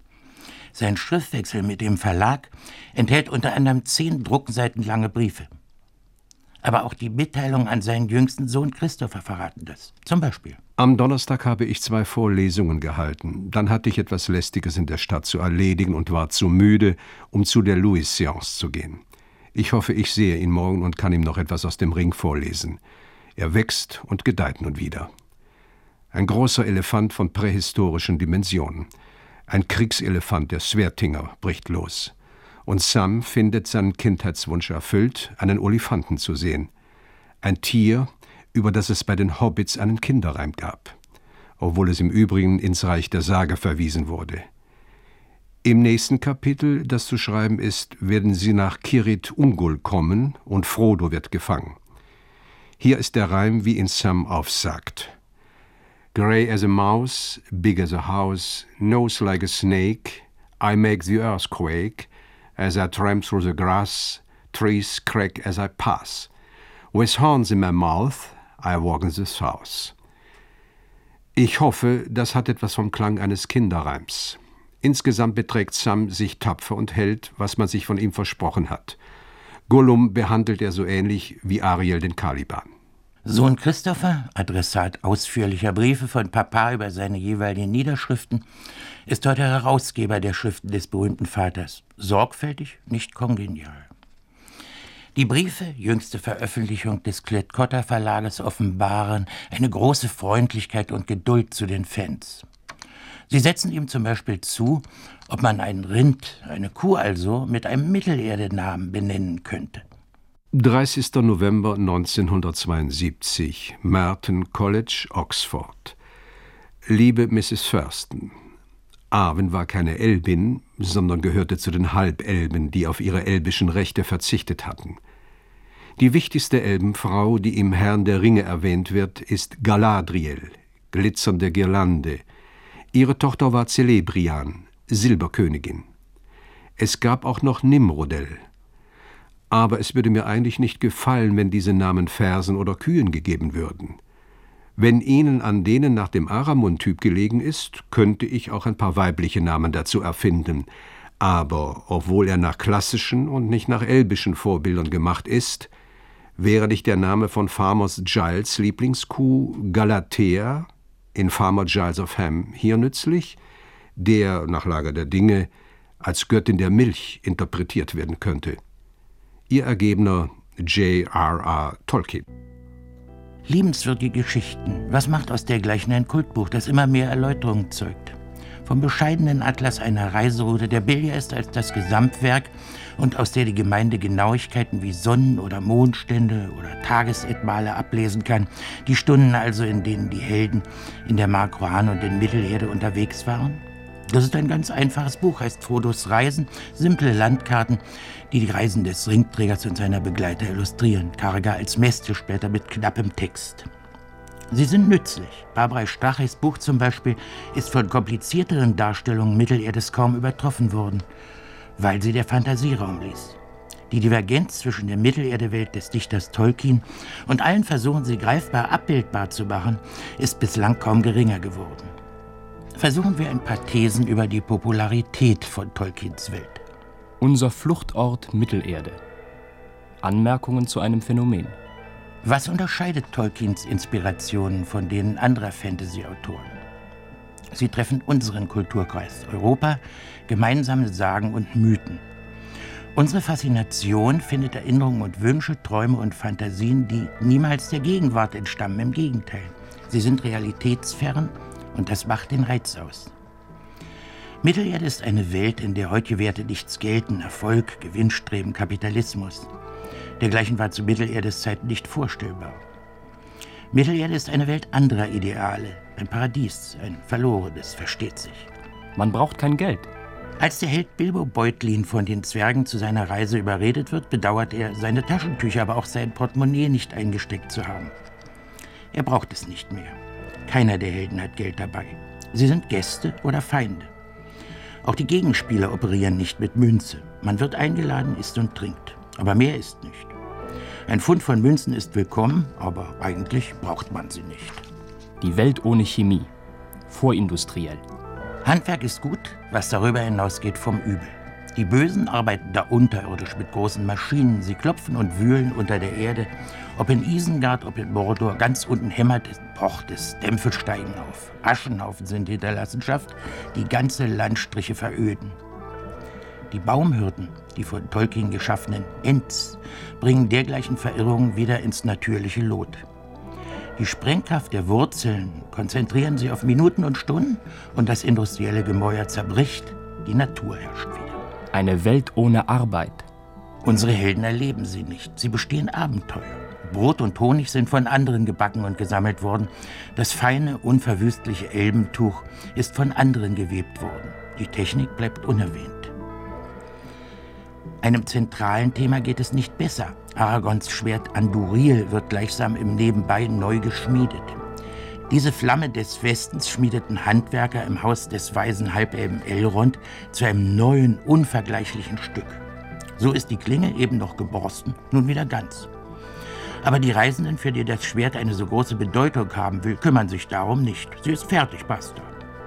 Sein Schriftwechsel mit dem Verlag enthält unter anderem zehn Druckseiten lange Briefe. Aber auch die Mitteilung an seinen jüngsten Sohn Christopher verraten das. Zum Beispiel: Am Donnerstag habe ich zwei Vorlesungen gehalten. Dann hatte ich etwas Lästiges in der Stadt zu erledigen und war zu müde, um zu der Louis-Seance zu gehen. Ich hoffe, ich sehe ihn morgen und kann ihm noch etwas aus dem Ring vorlesen. Er wächst und gedeiht nun wieder. Ein großer Elefant von prähistorischen Dimensionen. Ein Kriegselefant der Swertinger bricht los. Und Sam findet seinen Kindheitswunsch erfüllt, einen Olifanten zu sehen. Ein Tier, über das es bei den Hobbits einen Kinderreim gab, obwohl es im Übrigen ins Reich der Sage verwiesen wurde. Im nächsten Kapitel, das zu schreiben ist, werden sie nach Kirith Ungol kommen und Frodo wird gefangen. Hier ist der Reim, wie ihn Sam aufsagt. Grey as a mouse, big as a house, nose like a snake, I make the earth quake, as I tramp through the grass, trees crack as I pass. With horns in my mouth, I walk in the south. Ich hoffe, das hat etwas vom Klang eines Kinderreims. Insgesamt beträgt Sam sich tapfer und hält, was man sich von ihm versprochen hat. Gollum behandelt er so ähnlich wie Ariel den Caliban. Sohn Christopher, Adressat ausführlicher Briefe von Papa über seine jeweiligen Niederschriften, ist heute Herausgeber der Schriften des berühmten Vaters. Sorgfältig, nicht kongenial. Die Briefe, jüngste Veröffentlichung des Klett-Cotta Verlages, offenbaren eine große Freundlichkeit und Geduld zu den Fans. Sie setzen ihm zum Beispiel zu, ob man ein Rind, eine Kuh also, mit einem Mittelerde-Namen benennen könnte. dreißigster November neunzehnhundertzweiundsiebzig, Merton College, Oxford. Liebe Misses Thurston, Arwen war keine Elbin, sondern gehörte zu den Halbelben, die auf ihre elbischen Rechte verzichtet hatten. Die wichtigste Elbenfrau, die im Herrn der Ringe erwähnt wird, ist Galadriel, glitzernde Girlande. Ihre Tochter war Celebrian, Silberkönigin. Es gab auch noch Nimrodel. Aber es würde mir eigentlich nicht gefallen, wenn diese Namen Fersen oder Kühen gegeben würden. Wenn Ihnen an denen nach dem Aramon-Typ gelegen ist, könnte ich auch ein paar weibliche Namen dazu erfinden. Aber obwohl er nach klassischen und nicht nach elbischen Vorbildern gemacht ist, wäre nicht der Name von Farmer Giles' Lieblingskuh Galatea in Farmer Giles of Ham hier nützlich, der, nach Lage der Dinge, als Göttin der Milch interpretiert werden könnte. Ihr Ergebener J R R Tolkien. Liebenswürdige Geschichten. Was macht aus dergleichen ein Kultbuch, das immer mehr Erläuterungen zeugt? Vom bescheidenen Atlas einer Reiseroute, der billiger ist als das Gesamtwerk und aus der die Gemeinde Genauigkeiten wie Sonnen- oder Mondstände oder Tagesetmale ablesen kann, die Stunden also, in denen die Helden in der Mark Rohan und in Mittelerde unterwegs waren? Das ist ein ganz einfaches Buch, heißt Frodos Reisen, simple Landkarten, die die Reisen des Ringträgers und seiner Begleiter illustrieren, karger als Mästischblätter mit knappem Text. Sie sind nützlich. Barbara Strachys Buch zum Beispiel ist von komplizierteren Darstellungen Mittelerdes kaum übertroffen worden, weil sie der Fantasie Raum ließ. Die Divergenz zwischen der Mittelerde-Welt des Dichters Tolkien und allen Versuchen, sie greifbar abbildbar zu machen, ist bislang kaum geringer geworden. Versuchen wir ein paar Thesen über die Popularität von Tolkiens Welt. Unser Fluchtort Mittelerde. Anmerkungen zu einem Phänomen. Was unterscheidet Tolkiens Inspirationen von denen anderer Fantasy-Autoren? Sie treffen unseren Kulturkreis Europa, gemeinsame Sagen und Mythen. Unsere Faszination findet Erinnerungen und Wünsche, Träume und Fantasien, die niemals der Gegenwart entstammen. Im Gegenteil, sie sind realitätsfern und das macht den Reiz aus. Mittelerde ist eine Welt, in der heutige Werte nichts gelten: Erfolg, Gewinnstreben, Kapitalismus. Dergleichen war zu Mittelerdes Zeiten nicht vorstellbar. Mittelerde ist eine Welt anderer Ideale, ein Paradies, ein verlorenes, versteht sich. Man braucht kein Geld. Als der Held Bilbo Beutlin von den Zwergen zu seiner Reise überredet wird, bedauert er, seine Taschentücher, aber auch sein Portemonnaie nicht eingesteckt zu haben. Er braucht es nicht mehr. Keiner der Helden hat Geld dabei. Sie sind Gäste oder Feinde. Auch die Gegenspieler operieren nicht mit Münze. Man wird eingeladen, isst und trinkt. Aber mehr ist nicht. Ein Pfund von Münzen ist willkommen, aber eigentlich braucht man sie nicht. Die Welt ohne Chemie. Vorindustriell. Handwerk ist gut, was darüber hinausgeht vom Übel. Die Bösen arbeiten da unterirdisch mit großen Maschinen. Sie klopfen und wühlen unter der Erde. Ob in Isengard, ob in Mordor, ganz unten hämmert es, pocht es, Dämpfe steigen auf. Aschenhaufen sind Hinterlassenschaft, die ganze Landstriche veröden. Die Baumhirten, die von Tolkien geschaffenen Ents, bringen dergleichen Verirrungen wieder ins natürliche Lot. Die Sprengkraft der Wurzeln konzentrieren sie auf Minuten und Stunden und das industrielle Gemäuer zerbricht, die Natur herrscht wieder. Eine Welt ohne Arbeit. Unsere Helden erleben sie nicht, sie bestehen Abenteuer. Brot und Honig sind von anderen gebacken und gesammelt worden. Das feine, unverwüstliche Elbentuch ist von anderen gewebt worden. Die Technik bleibt unerwähnt. Einem zentralen Thema geht es nicht besser. Aragorns Schwert Anduril wird gleichsam im Nebenbei neu geschmiedet. Diese Flamme des Westens schmiedeten Handwerker im Haus des weisen Halbelben Elrond zu einem neuen, unvergleichlichen Stück. So ist die Klinge, eben noch geborsten, nun wieder ganz. Aber die Reisenden, für die das Schwert eine so große Bedeutung haben will, kümmern sich darum nicht. Sie ist fertig, basta.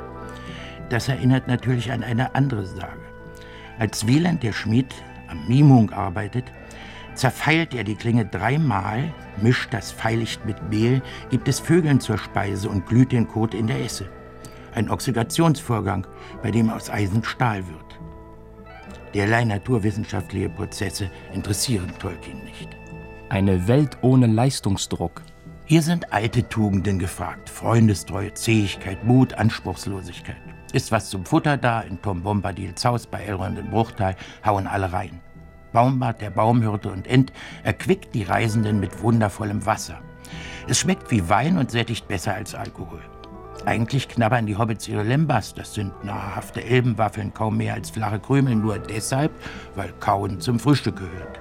Das erinnert natürlich an eine andere Sage. Als Wieland, der Schmied, am Mimung arbeitet, zerfeilt er die Klinge dreimal, mischt das Pfeillicht mit Mehl, gibt es Vögeln zur Speise und glüht den Kot in der Esse. Ein Oxidationsvorgang, bei dem aus Eisen Stahl wird. Derlei naturwissenschaftliche Prozesse interessieren Tolkien nicht. Eine Welt ohne Leistungsdruck. Hier sind alte Tugenden gefragt: Freundestreue, Zähigkeit, Mut, Anspruchslosigkeit. Ist was zum Futter da, in Tom Bombadils Haus bei Elrond im Bruchtal hauen alle rein. Baumbart, der Baumhirte und Ent erquickt die Reisenden mit wundervollem Wasser. Es schmeckt wie Wein und sättigt besser als Alkohol. Eigentlich knabbern die Hobbits ihre Lembas, das sind nahrhafte Elbenwaffeln, kaum mehr als flache Krümel, nur deshalb, weil Kauen zum Frühstück gehört.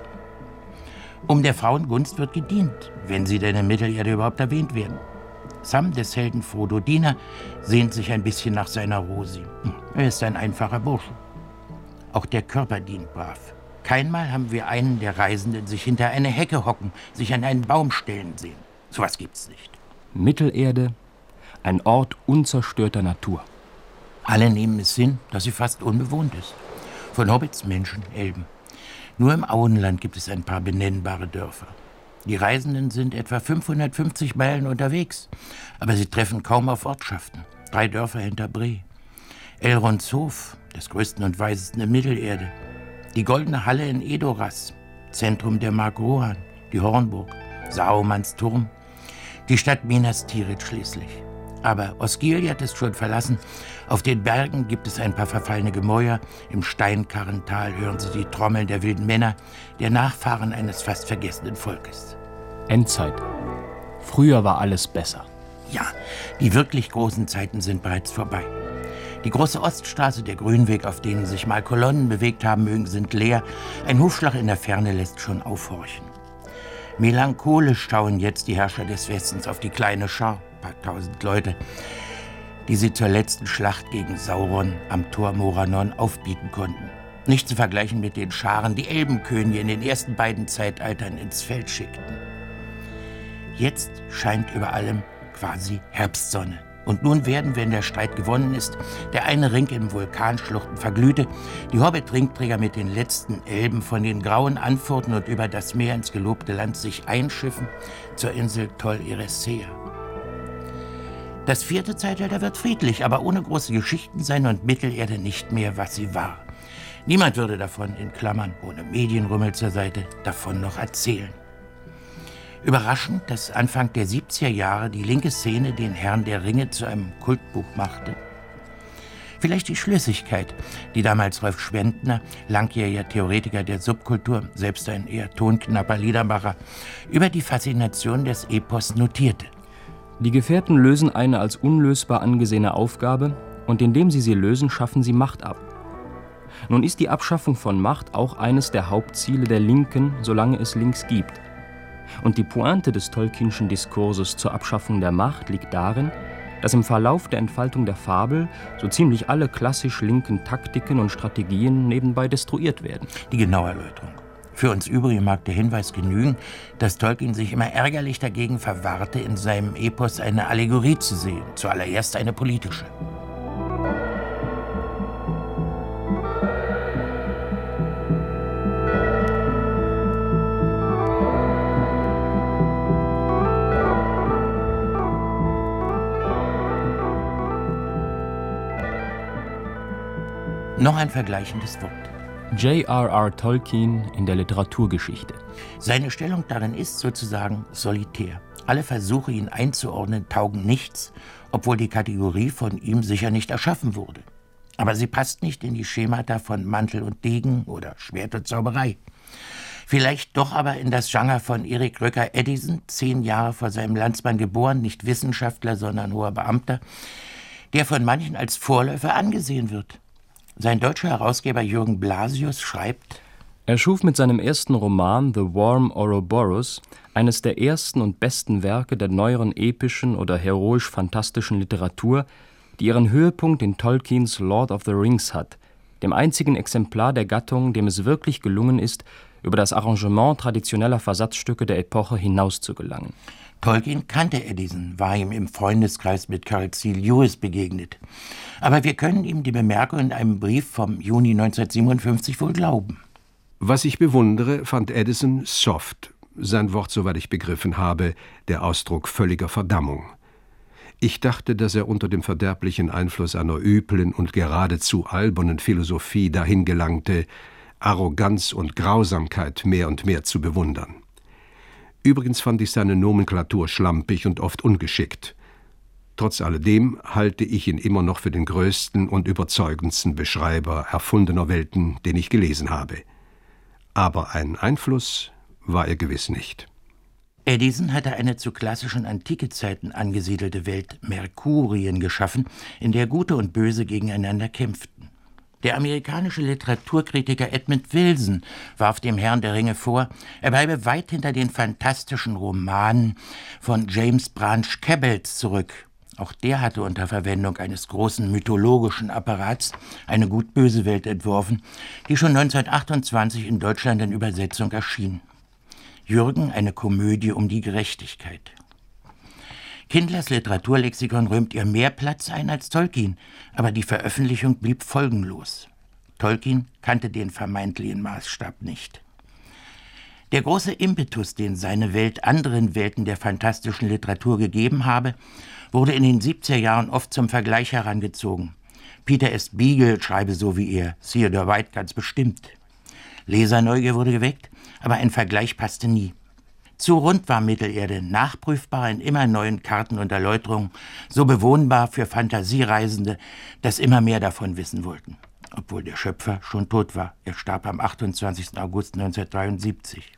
Um der Frauen Gunst wird gedient, wenn sie denn in Mittelerde überhaupt erwähnt werden. Sam, des Helden Frodo Diener, sehnt sich ein bisschen nach seiner Rosi. Er ist ein einfacher Bursche. Auch der Körper dient brav. Keinmal haben wir einen der Reisenden sich hinter eine Hecke hocken, sich an einen Baum stellen sehen. So was gibt's nicht. Mittelerde, ein Ort unzerstörter Natur. Alle nehmen es hin, dass sie fast unbewohnt ist. Von Hobbits, Menschen, Elben. Nur im Auenland gibt es ein paar benennbare Dörfer. Die Reisenden sind etwa fünfhundertfünfzig Meilen unterwegs, aber sie treffen kaum auf Ortschaften. Drei Dörfer hinter Bree. Elronds Hof, des größten und weisesten in Mittelerde. Die Goldene Halle in Edoras, Zentrum der Mark Rohan, die Hornburg, Sarumans Turm, die Stadt Minas Tirith schließlich. Aber Osgiliath ist schon verlassen. Auf den Bergen gibt es ein paar verfallene Gemäuer. Im Steinkarrental hören Sie die Trommeln der wilden Männer, der Nachfahren eines fast vergessenen Volkes. Endzeit. Früher war alles besser. Ja, die wirklich großen Zeiten sind bereits vorbei. Die große Oststraße, der Grünweg, auf denen sich mal Kolonnen bewegt haben mögen, sind leer. Ein Hufschlag in der Ferne lässt schon aufhorchen. Melancholisch schauen jetzt die Herrscher des Westens auf die kleine Schar, ein paar tausend Leute, die sie zur letzten Schlacht gegen Sauron am Tor Morannon aufbieten konnten. Nicht zu vergleichen mit den Scharen, die Elbenkönige in den ersten beiden Zeitaltern ins Feld schickten. Jetzt scheint über allem quasi Herbstsonne. Und nun werden, wenn der Streit gewonnen ist, der eine Ring in Vulkanschluchten verglühte, die Hobbit-Ringträger mit den letzten Elben von den grauen Anfurten und über das Meer ins gelobte Land sich einschiffen zur Insel Tol Eressëa. Das vierte Zeitalter wird friedlich, aber ohne große Geschichten sein und Mittelerde nicht mehr, was sie war. Niemand würde davon, in Klammern, ohne Medienrummel zur Seite, davon noch erzählen. Überraschend, dass Anfang der siebziger Jahre die linke Szene den Herrn der Ringe zu einem Kultbuch machte. Vielleicht die Schlüssigkeit, die damals Rolf Schwendtner, langjähriger Theoretiker der Subkultur, selbst ein eher tonknapper Liedermacher, über die Faszination des Epos notierte. Die Gefährten lösen eine als unlösbar angesehene Aufgabe und indem sie sie lösen, schaffen sie Macht ab. Nun ist die Abschaffung von Macht auch eines der Hauptziele der Linken, solange es Links gibt. Und die Pointe des Tolkienschen Diskurses zur Abschaffung der Macht liegt darin, dass im Verlauf der Entfaltung der Fabel so ziemlich alle klassisch linken Taktiken und Strategien nebenbei destruiert werden. Die genaue Erläuterung. Für uns Übrige mag der Hinweis genügen, dass Tolkien sich immer ärgerlich dagegen verwahrte, in seinem Epos eine Allegorie zu sehen, zuallererst eine politische. Noch ein vergleichendes Wort. J R R Tolkien in der Literaturgeschichte. Seine Stellung darin ist sozusagen solitär. Alle Versuche, ihn einzuordnen, taugen nichts, obwohl die Kategorie von ihm sicher nicht erschaffen wurde. Aber sie passt nicht in die Schemata von Mantel und Degen oder Schwert und Zauberei. Vielleicht doch aber in das Genre von Erik Röcker-Edison, zehn Jahre vor seinem Landsmann geboren, nicht Wissenschaftler, sondern hoher Beamter, der von manchen als Vorläufer angesehen wird. Sein deutscher Herausgeber Jürgen Blasius schreibt: Er schuf mit seinem ersten Roman The Worm Ouroboros eines der ersten und besten Werke der neueren epischen oder heroisch-fantastischen Literatur, die ihren Höhepunkt in Tolkiens Lord of the Rings hat, dem einzigen Exemplar der Gattung, dem es wirklich gelungen ist, über das Arrangement traditioneller Versatzstücke der Epoche hinaus zu gelangen. Tolkien kannte Edison, war ihm im Freundeskreis mit Carrick C. Lewis begegnet. Aber wir können ihm die Bemerkung in einem Brief vom Juni neunzehnhundertsiebenundfünfzig wohl glauben. Was ich bewundere, fand Edison soft. Sein Wort, soweit ich begriffen habe, der Ausdruck völliger Verdammung. Ich dachte, dass er unter dem verderblichen Einfluss einer üblen und geradezu albernen Philosophie dahin gelangte, Arroganz und Grausamkeit mehr und mehr zu bewundern. Übrigens fand ich seine Nomenklatur schlampig und oft ungeschickt. Trotz alledem halte ich ihn immer noch für den größten und überzeugendsten Beschreiber erfundener Welten, den ich gelesen habe. Aber ein Einfluss war er gewiss nicht. Edison hatte eine zu klassischen Antikezeiten angesiedelte Welt Merkurien geschaffen, in der Gute und Böse gegeneinander kämpften. Der amerikanische Literaturkritiker Edmund Wilson warf dem Herrn der Ringe vor, er bleibe weit hinter den fantastischen Romanen von James Branch Cabell zurück. Auch der hatte unter Verwendung eines großen mythologischen Apparats eine gut-böse Welt entworfen, die schon neunzehnhundertachtundzwanzig in Deutschland in Übersetzung erschien. Jürgen, eine Komödie um die Gerechtigkeit. Kindlers Literaturlexikon räumt ihr mehr Platz ein als Tolkien, aber die Veröffentlichung blieb folgenlos. Tolkien kannte den vermeintlichen Maßstab nicht. Der große Impetus, den seine Welt anderen Welten der fantastischen Literatur gegeben habe, wurde in den siebziger Jahren oft zum Vergleich herangezogen. Peter S. Beagle schreibe so wie er, Theodore White ganz bestimmt. Leserneugier wurde geweckt, aber ein Vergleich passte nie. Zu rund war Mittelerde, nachprüfbar in immer neuen Karten und Erläuterungen, so bewohnbar für Fantasiereisende, dass immer mehr davon wissen wollten. Obwohl der Schöpfer schon tot war. Er starb am achtundzwanzigsten August neunzehnhundertdreiundsiebzig.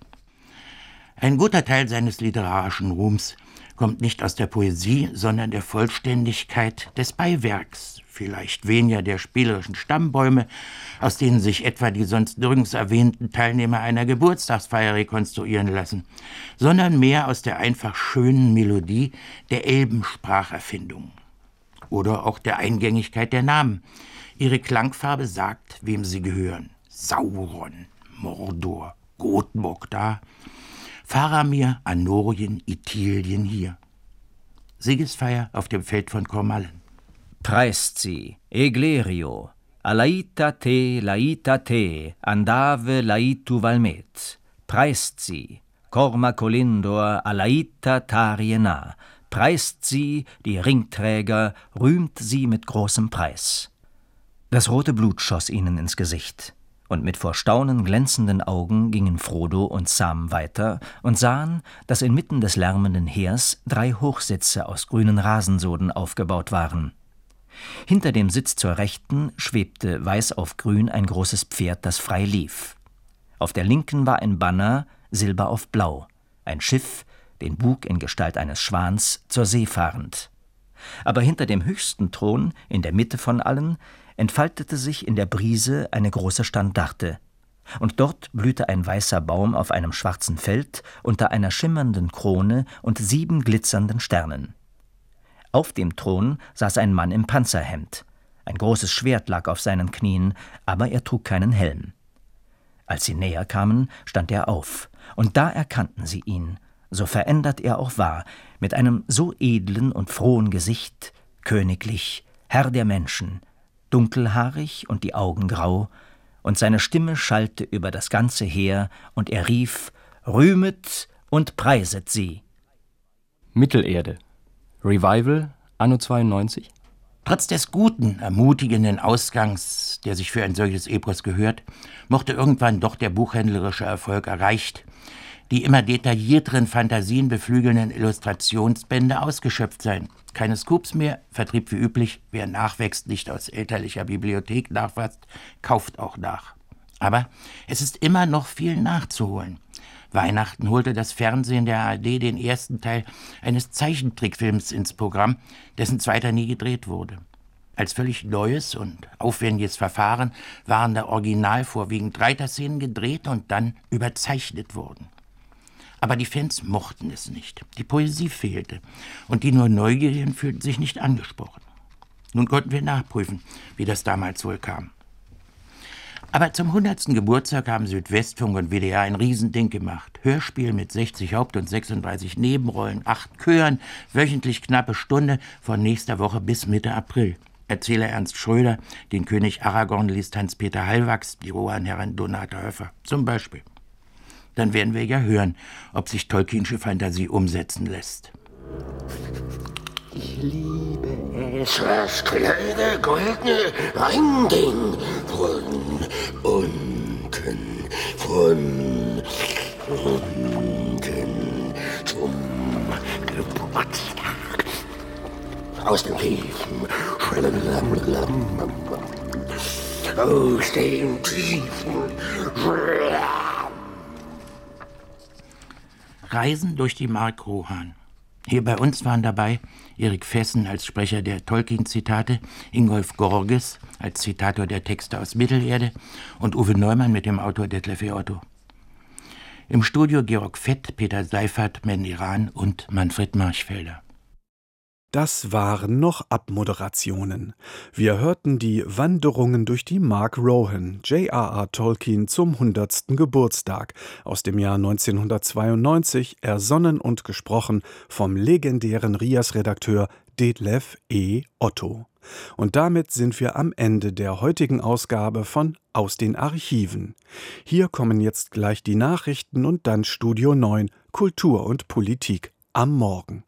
Ein guter Teil seines literarischen Ruhms kommt nicht aus der Poesie, sondern der Vollständigkeit des Beiwerks, vielleicht weniger der spielerischen Stammbäume, aus denen sich etwa die sonst nirgends erwähnten Teilnehmer einer Geburtstagsfeier rekonstruieren lassen, sondern mehr aus der einfach schönen Melodie der Elbenspracherfindung. Oder auch der Eingängigkeit der Namen. Ihre Klangfarbe sagt, wem sie gehören. Sauron, Mordor, Gothmog da, Faramir, Anorien, Ithilien hier. Siegesfeier auf dem Feld von Kormallen. Preist sie, Eglerio, alaita te, laita te, andave laitu valmet. Preist sie, Corma colindor, alaita tariena. Preist sie, die Ringträger, rühmt sie mit großem Preis. Das rote Blut schoss ihnen ins Gesicht, und mit vor Staunen glänzenden Augen gingen Frodo und Sam weiter und sahen, dass inmitten des lärmenden Heers drei Hochsitze aus grünen Rasensoden aufgebaut waren. Hinter dem Sitz zur Rechten schwebte weiß auf grün ein großes Pferd, das frei lief. Auf der linken war ein Banner, silber auf blau, ein Schiff, den Bug in Gestalt eines Schwans, zur See fahrend. Aber hinter dem höchsten Thron, in der Mitte von allen, entfaltete sich in der Brise eine große Standarte, und dort blühte ein weißer Baum auf einem schwarzen Feld unter einer schimmernden Krone und sieben glitzernden Sternen. Auf dem Thron saß ein Mann im Panzerhemd, ein großes Schwert lag auf seinen Knien, aber er trug keinen Helm. Als sie näher kamen, stand er auf, und da erkannten sie ihn, so verändert er auch war, mit einem so edlen und frohen Gesicht, königlich, Herr der Menschen, dunkelhaarig und die Augen grau, und seine Stimme schallte über das ganze Heer, und er rief: »Rühmet und preiset sie!« Mittelerde. Revival, anno zweiundneunzig. Trotz des guten, ermutigenden Ausgangs, der sich für ein solches Epos gehört, mochte irgendwann doch der buchhändlerische Erfolg erreicht, die immer detaillierteren Fantasien beflügelnden Illustrationsbände ausgeschöpft sein. Keine Scoops mehr, Vertrieb wie üblich, wer nachwächst, nicht aus elterlicher Bibliothek nachfasst, kauft auch nach. Aber es ist immer noch viel nachzuholen. Weihnachten holte das Fernsehen der A R D den ersten Teil eines Zeichentrickfilms ins Programm, dessen zweiter nie gedreht wurde. Als völlig neues und aufwendiges Verfahren waren da original vorwiegend Reiterszenen gedreht und dann überzeichnet worden. Aber die Fans mochten es nicht. Die Poesie fehlte. Und die nur Neugierigen fühlten sich nicht angesprochen. Nun konnten wir nachprüfen, wie das damals wohl kam. Aber zum hundertsten Geburtstag haben Südwestfunk und W D R ein Riesending gemacht. Hörspiel mit sechzig Haupt- und sechsunddreißig Nebenrollen, acht Chören, wöchentlich knappe Stunde, von nächster Woche bis Mitte April. Erzähler Ernst Schröder, den König Aragorn liest Hans-Peter Hallwachs, die Rohanherrin Donata Höffer, zum Beispiel. Dann werden wir ja hören, ob sich Tolkienische Fantasie umsetzen lässt. Ich liebe es, das kleine goldene Reinding von unten, von unten zum Geburtstag. Aus dem Tiefen, aus dem Tiefen. Reisen durch die Mark Rohan. Hier bei uns waren dabei Erik Fessen als Sprecher der Tolkien-Zitate, Ingolf Gorges als Zitator der Texte aus Mittelerde und Uwe Neumann mit dem Autor Detlef E. Otto. Im Studio Georg Fett, Peter Seifert, Mandy Rahn und Manfred Marchfelder. Das waren noch Abmoderationen. Wir hörten die Wanderungen durch die Mark Rohan, J R R. Tolkien zum hundertsten Geburtstag aus dem Jahr neunzehnhundertzweiundneunzig, ersonnen und gesprochen vom legendären Rias-Redakteur Detlef E. Otto. Und damit sind wir am Ende der heutigen Ausgabe von Aus den Archiven. Hier kommen jetzt gleich die Nachrichten und dann Studio neun, Kultur und Politik am Morgen.